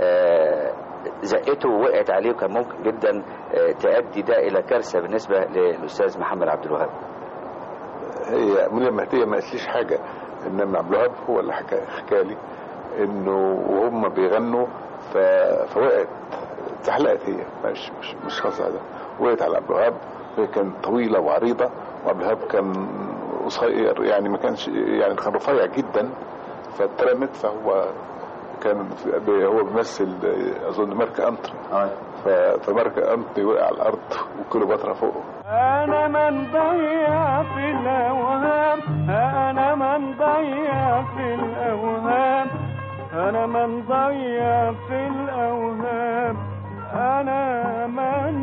K: زقته ووقعت عليه، وكان ممكن جدا تؤدي ده إلى كارثة بالنسبة للأستاذ محمد عبد الوهاب.
L: هي منيرة المهدية ما قالتليش حاجة، إنما عبد الوهاب هو اللي حكى لي إنه وهم بيغنوا فوقعت، اتزحلقت، هي مش خاصة، ده وقعت على عبد الوهاب، وهي كانت طويلة وعريضة، وعبد الوهاب كان قصير، يعني ما كانش، يعني كان رفيع جدا، فاترمت، فهو كان هو بيمثل اظن مارك انتري، فمارك انتري وقع على الارض وكليوباترا فوقه.
N: انا من ضيع في الاوهام، انا من ضيع في الاوهام، انا من ضيع في الاوهام، انا من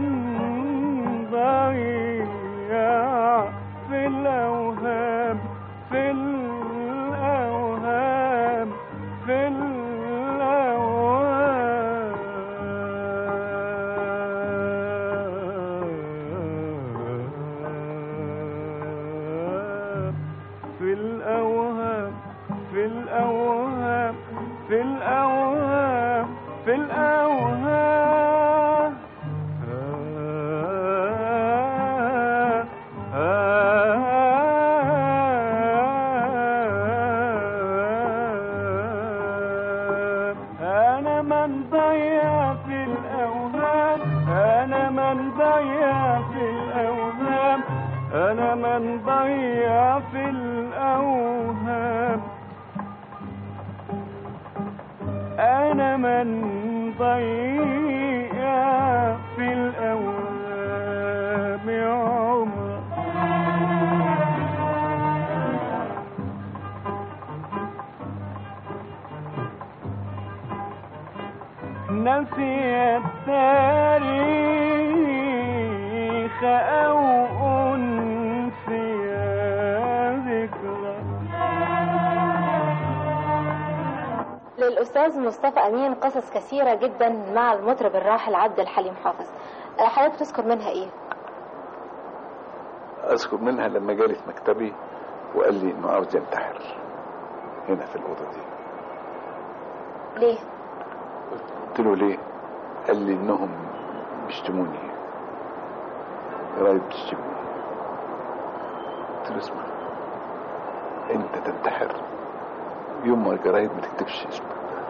N: ضيع في الأوهام، في الأوهام. في الأوهام في الأوهام أنا من ضيع في الأوهام أنا من ضيع في الأوهام أنا من ضيع في الأوهام أنا من ضيع في الأوهام عمر نسي التاريخ أو أنسي ذكرى.
P: للأستاذ مصطفى أمين قصص كثيرة جدا مع المطرب الراحل عبد الحليم حافظ، حضرتك تذكر منها إيه؟
L: أذكر منها لما جالي في مكتبي وقال لي إنه عاوز ينتحر هنا في الأوضة دي.
P: ليه؟
L: قلت له ليه؟ قال لي إنهم بيشتموني، قرايب بيشتموني. قلت له اسمع، أنت تنتحر يوم ما الجرايد ما تكتبش اسمك.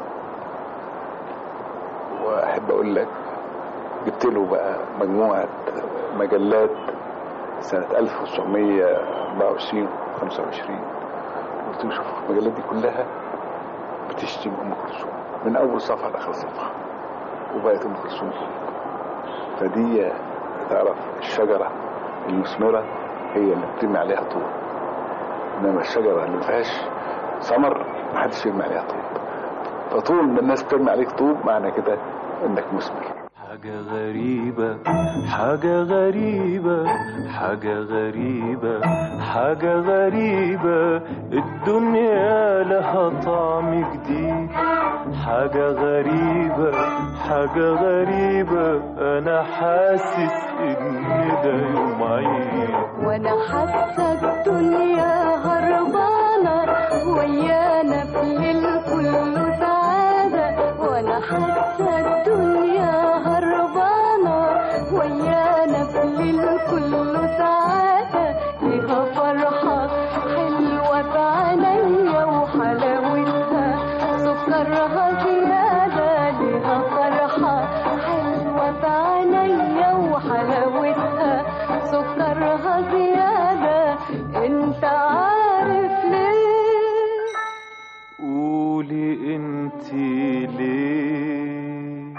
L: واحب اقول لك جبت له بقى مجموعه مجلات سنه 1924 25. قلت له شوف المجلات دي كلها بتشتم ام كلثوم من اول صفحه لاخر صفحه، وبقت ام كلثوم. فدي تعرف الشجره المثمره هي اللي بترمي عليها طوب، انما الشجره اللي ما فيهاش ثمر محدش يرمي عليها طوب. فطول ما الناس بترمي عليك طوب معنى كده انك مثمر.
N: حاجة غريبة حاجة غريبة حاجة غريبة حاجة غريبة، الدنيا لها طعم جديد. حاجة غريبة حاجة غريبة، أنا حاسس إن ده يوم عيد.
O: وأنا حاسة الدنيا هربانة ويانا في الليل كله سعادة. وأنا حاسة الدنيا هربانة ويانا في الليل كله سعادة. ليها فرحة حلوة بعينيا وحلاوتها سكرها زيادة. ليها فرحة حلوة بعينيا وحلاوتها سكرها زيادة. انت عارف ليه؟
N: قولي انتي ليه؟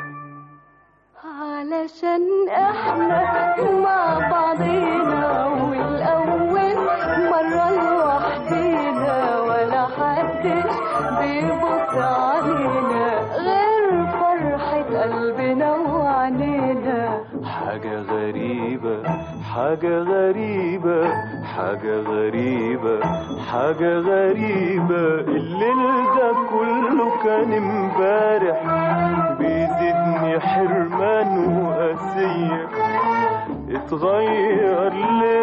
O: علشان احنا مع بعضينا والاول مرة لوحدينا، ولا حدش بيبص علينا غير فرحة قلبنا وعنينا.
N: حاجة غريبة حاجة غريبة حاجة غريبة حاجة غريبة، الليل ده كله كان امبارح بيزيدني حرمان وقاسية. اتغير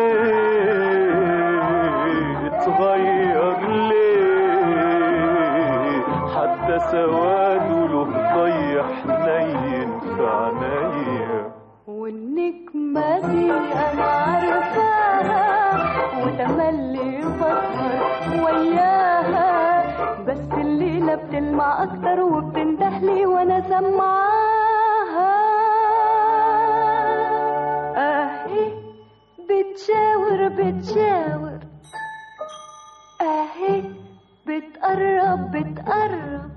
N: ليه اتغير ليه، حتى سواده له ضيح نين في عينيا.
O: والنجمة دي أنا عارفاها وتملي بسهر وياها، بس الليلة بتلمع أكتر وبتندهلي وأنا سمعاها. أهي بتشاور بتشاور، أهي بتقرب بتقرب.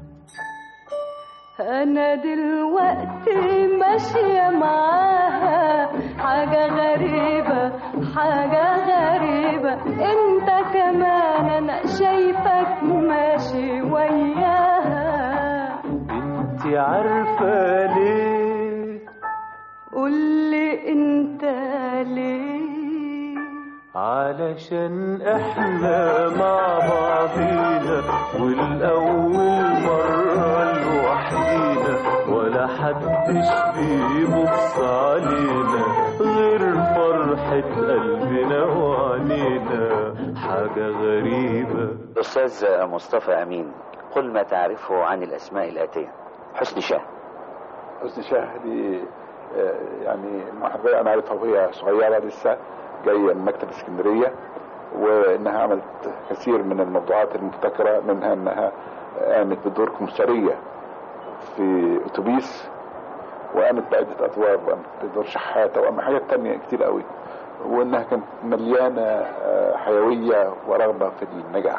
O: أنا دلوقتي ماشية معاها. حاجة غريبة حاجة غريبة، انت كمان انا شايفك ماشي وياها.
N: انت عارفة ليه؟
O: قولي انت ليه؟
N: علشان احنا مع بعضينا والأول مرة لوحدينا، ولا حدش بيبص علينا غير فرحة قلبنا وعنينا. حاجة غريبة.
Q: الأستاذ مصطفى أمين، قل ما تعرفه عن الأسماء الآتية. حسن شاه.
L: حسن شاه دي يعني المحررة أنا عارفها وهي صغيرة لسه جاية من مكتب اسكندرية، وإنها عملت كثير من الموضوعات المبتكرة، منها إنها قامت بدور كمثرية في أتوبيس، وقامت بعدة أدوار، وقامت بدور شحاتة، وقامت حاجات تانية كتير قوي، وإنها كانت مليانة حيوية ورغبة في النجاح.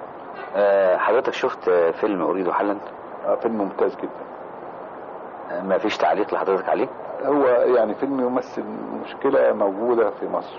Q: حضرتك شفت فيلم أريد حلا؟
L: فيلم ممتاز جدا.
Q: ما فيش تعليق لحضرتك عليه؟
L: هو يعني فيلم يمثل مشكلة موجودة في مصر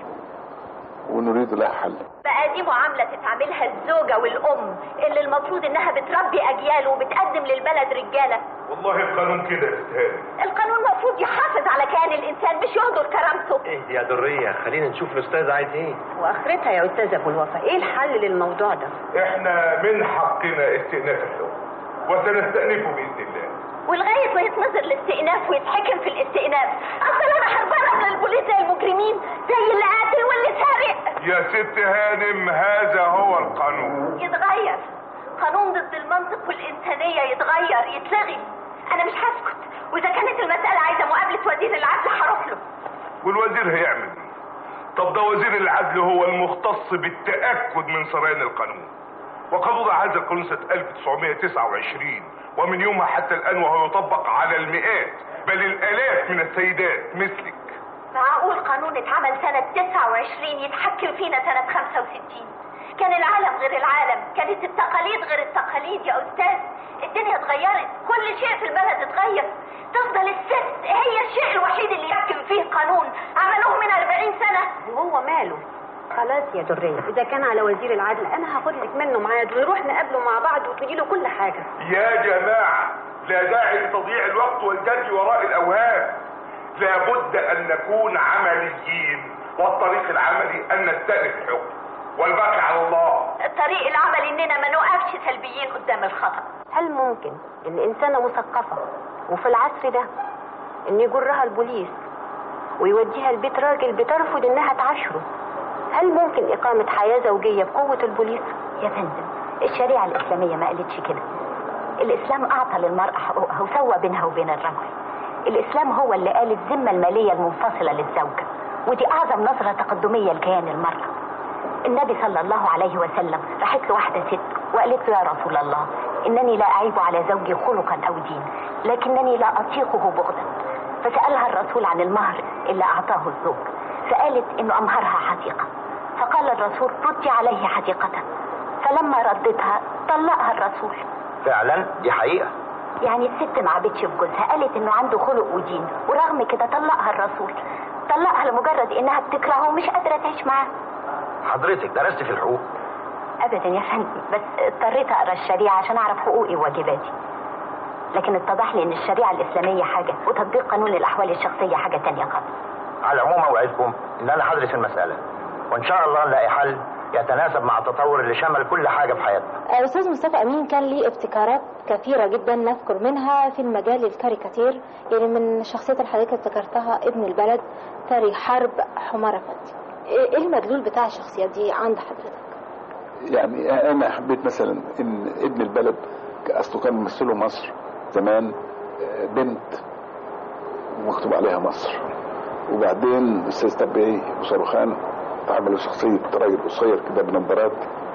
L: ونريد لها حل.
S: بقى دي معاملة تتعاملها الزوجة والأم اللي المفروض إنها بتربي أجيال وبتقدم للبلد رجالة.
T: والله القانون كده يا ستهاني.
S: القانون المفروض يحافظ على كيان الإنسان مش يهدر كرامته.
E: ايه يا درية، خلينا نشوف الأستاذ عايز ايه.
R: واخرتها يا أستاذ أبو الوفا، ايه الحل للموضوع ده؟
T: احنا من حقنا استئناف الحكم وسنستأنفه بإذن الله.
S: ولغاية ما يتنظر الاستئناف ويتحكم في الاستئناف. أصل أنا هربانة من البوليس زي المجرمين، زي اللي قاتل واللي سارق.
T: يا ست هانم هذا هو القانون.
S: يتغير قانون ضد المنطق والإنسانية، يتغير يتلغي. أنا مش هسكت، وإذا كانت المسألة عايزة مقابلة وزير العدل هروح له.
T: والوزير هيعمل ايه؟ طب ده وزير العدل هو المختص بالتأكد من سريان القانون، وقد وضع هذا القانون سنة 1929، ومن يومها حتى الآن وهو يطبق على المئات بل الآلاف من السيدات مثلك.
S: معقول قانون اتعمل سنة 29 يتحكم فينا سنة 65؟ كان العالم غير العالم، كانت التقاليد غير التقاليد يا أستاذ. الدنيا اتغيرت، كل شيء في البلد اتغير. تفضل الست هي الشيء الوحيد اللي يحكم فيه قانون عملوه من 40 سنة.
R: وهو ماله؟ خلاص يا درية، إذا كان على وزير العدل أنا هاخد لك منه ميعاد ونروح نقابله مع بعض وتقولي له كل حاجة.
T: يا جماعة لا داعي لتضييع الوقت والجري وراء الأوهام، لابد أن نكون عمليين، والطريق العملي أن نستأنف الحكم والباقي على الله.
S: الطريق العملي إننا ما نوقفش سلبيين قدام الخطأ.
R: هل ممكن إن إنسانة مثقفة وفي العصر ده إن يجرها البوليس ويوديها البيت راجل بترفض إنها تعاشره؟ هل ممكن إقامة حياة زوجية بقوة البوليس؟
U: يا فندم، الشريعة الإسلامية ما قالتش كده. الإسلام أعطى للمرأة حقوقها وسوى بينها وبين الرجل. الإسلام هو اللي قال الذمة المالية المنفصلة للزوجة، ودي أعظم نظرة تقدمية لكيان المرأة. النبي صلى الله عليه وسلم راحت له واحدة ست وقالت له: يا رسول الله، إنني لا أعيب على زوجي خلقا أو دين، لكنني لا أطيقه بغضا. فسألها الرسول عن المهر اللي أعطاه الزوج، فقالت إنه أمهرها حديقة. فقال الرسول: ردي عليه حديقته. فلما ردتها طلقها الرسول.
E: فعلا دي حقيقة.
U: يعني الست ما عبتش في جوزها، قالت إنه عنده خلق ودين، ورغم كده طلقها الرسول. طلقها لمجرد إنها بتكرهه ومش قادرة تعيش معاه.
E: حضرتك درست في الحقوق؟
U: أبدا يا فندم، بس اضطريت أقرأ الشريعة عشان أعرف حقوقي وواجباتي. لكن اتضح لي إن الشريعة الإسلامية حاجة وتطبيق قانون الأحوال الشخصية حاجة تانية خالص.
E: على العموم أوعدكم إن أنا هدرس المسألة، وإن شاء الله نلاقي حل يتناسب مع التطور اللي شمل كل حاجة في حياتنا.
P: الأستاذ مصطفى أمين كان ليه ابتكارات كثيرة جدا، نذكر منها في المجال الكاريكاتير. يعني من الشخصيات اللي حضرتك ذكرتها ابن البلد، ثري حرب، حمارة فتي. ايه المدلول بتاع الشخصيات دي عند حضرتك؟
L: يعني انا حبيت مثلا ان ابن البلد اصله كان ممثله مصر زمان، بنت مكتوب عليها مصر، وبعدين استاذ تبعي وصاروخان عملوا شخصية راجل قصير كده بنظارات،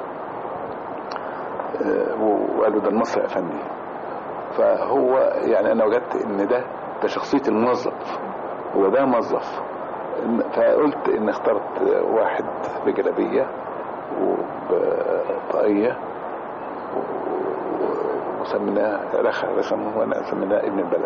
L: وقالوا ده المصري افندي. فهو يعني انا وجدت ان ده شخصية الموظف، هو ده موظف. فقلت ان اخترت واحد بجلابية وبطاقية وسميناه رخم، وانا سميناه ابن البلد.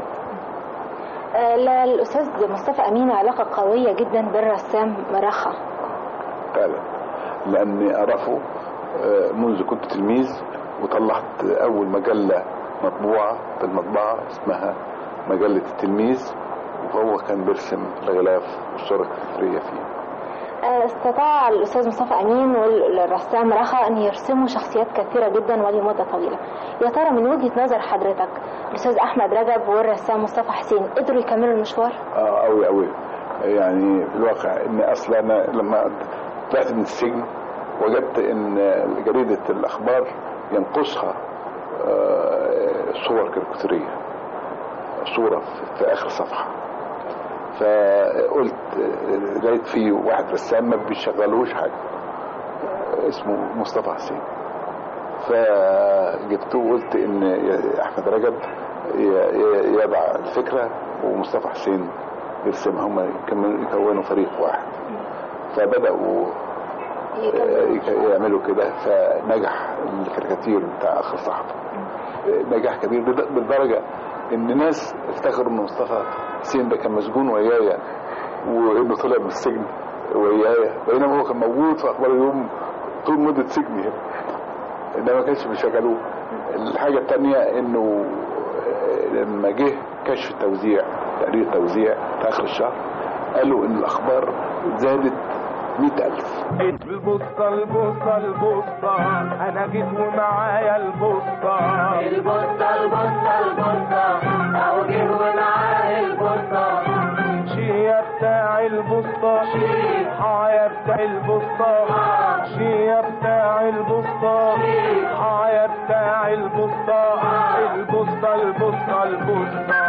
P: الأستاذ مصطفى أمين علاقة قوية جدا بالرسام رخا.
L: فعلا، لأني أعرفه منذ كنت تلميذ، وطلعت أول مجلة مطبوعة في المطبعة اسمها مجلة التلميذ، وهو كان بيرسم الغلاف والصورة التذكارية فيه.
P: استطاع الأستاذ مصطفى أمين والرسام رخا أن يرسموا شخصيات كثيرة جدا ولمدة طويلة. يا ترى من وجهة نظر حضرتك الأستاذ أحمد رجب والرسام مصطفى حسين قدروا يكملوا المشوار؟
L: أوي أوي. يعني في الواقع إن أصلا أنا لما طلعت من السجن وجدت إن جريدة الأخبار ينقصها صور كاريكاتيرية، صورة في آخر صفحة. فقلت لقيت فيه واحد رسام ما بيشغلوش حاجة اسمه مصطفى حسين، فجبته وقلت ان احمد رجب يضع الفكرة ومصطفى حسين يرسمها، هم يكونوا فريق واحد. فبدأوا يعملوا كده، فنجح الكاريكاتير بتاع آخر صحفة نجاح كبير بالدرجة ان ناس افتكروا ان مصطفى حسين ده كان مسجون ويايا وابنه طلع من السجن ويايا، بينما هو كان موجود في اخبار اليوم طول مدة سجني، انما ما كانش بيشغلوه. الحاجة التانية انه لما جه كشف التوزيع، تقرير التوزيع في اخر الشهر، قالوا ان الاخبار زادت 100,000.
N: البوسطة البوسطة البوسطة أنا جيت ومعايا البوسطة. البوسطة البوسطة البوسطة أهو جيت ومعايا البوسطة. شيا بتاع البوسطة حايا بتاع البوسطة. شيا بتاع البوسطة حايا بتاع البوسطة. البوسطة البوسطة البوسطة.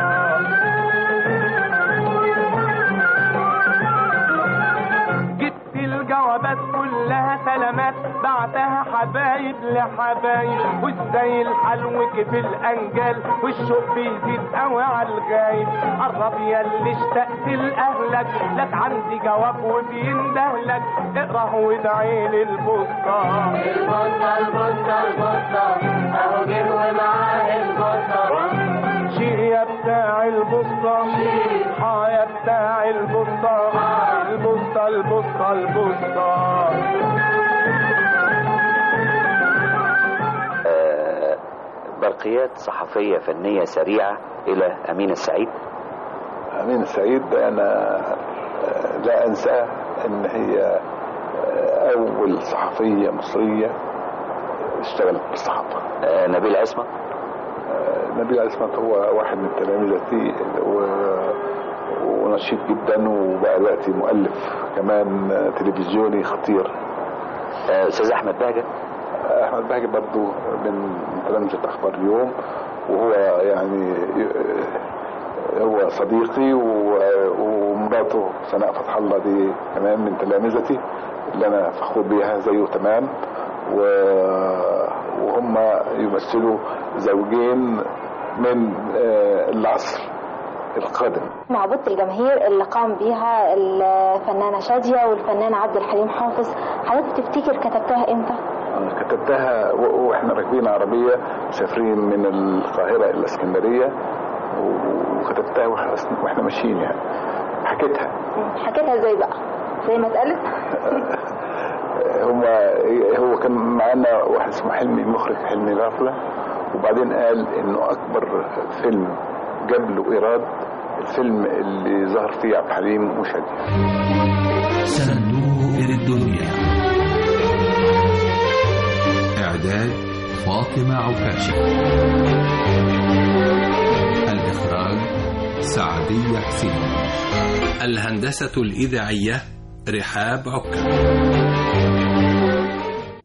N: الجوابات كلها سلامات بعتها حبايب لحبايب، وازاي الحلو كيف الانجال والشوق بيزيد قوي على الغايب. قرب يا اللي اشتقت لاهلك، لك عندي جواب وبيندهلك، اقراه وادعي للبوسطة. البوسطة البوسطة البوسطة اهو جيب ومعاه البوسطة. شيا بتاع البوسطة حايا بتاع البوسطة. البوسطة البوسطة البوسطة.
Q: برقيات صحفية فنية سريعة إلى أمين السعيد.
L: أمين السعيد أنا لا أنسى أن هي أول صحفية مصرية اشتغلت بالصحافة.
Q: نبيل عصمت.
L: نبيل عصمت هو واحد من تلاميذتي ونشيط جدا، وبقى دلوقتي مؤلف كمان تلفزيوني خطير.
Q: أستاذ أحمد بهجة.
L: أحمد بهجة برضو من تلامذة أخبار اليوم، وهو يعني هو صديقي، ومراته سناء فتح الله دي كمان من تلامذتي اللي أنا فخور بيها زيه تمام، وهم يمثلوا زوجين من العصر القادم.
P: معبودة الجماهير اللي قام بيها الفنانة شادية والفنان عبد الحليم حافظ، حضرتك تفتكر كتبتها امتى؟
L: كتبتها واحنا راكبين عربية مسافرين من القاهرة الى اسكندرية، وكتبتها واحنا ماشيين يعني.
P: حكيتها ازاي بقى؟ زي ما اتقالت؟
L: هو كان معانا واحد اسمه حلمي، مخرج حلمي غفلة، وبعدين قال انه اكبر فيلم جاب له ايراد الفيلم اللي ظهر فيه عبد الحليم وشادية.
A: صندوق الدنيا. إعداد فاطمة عكاشة. الإخراج سعدية حسين. الهندسة الإذاعية رحاب عكا.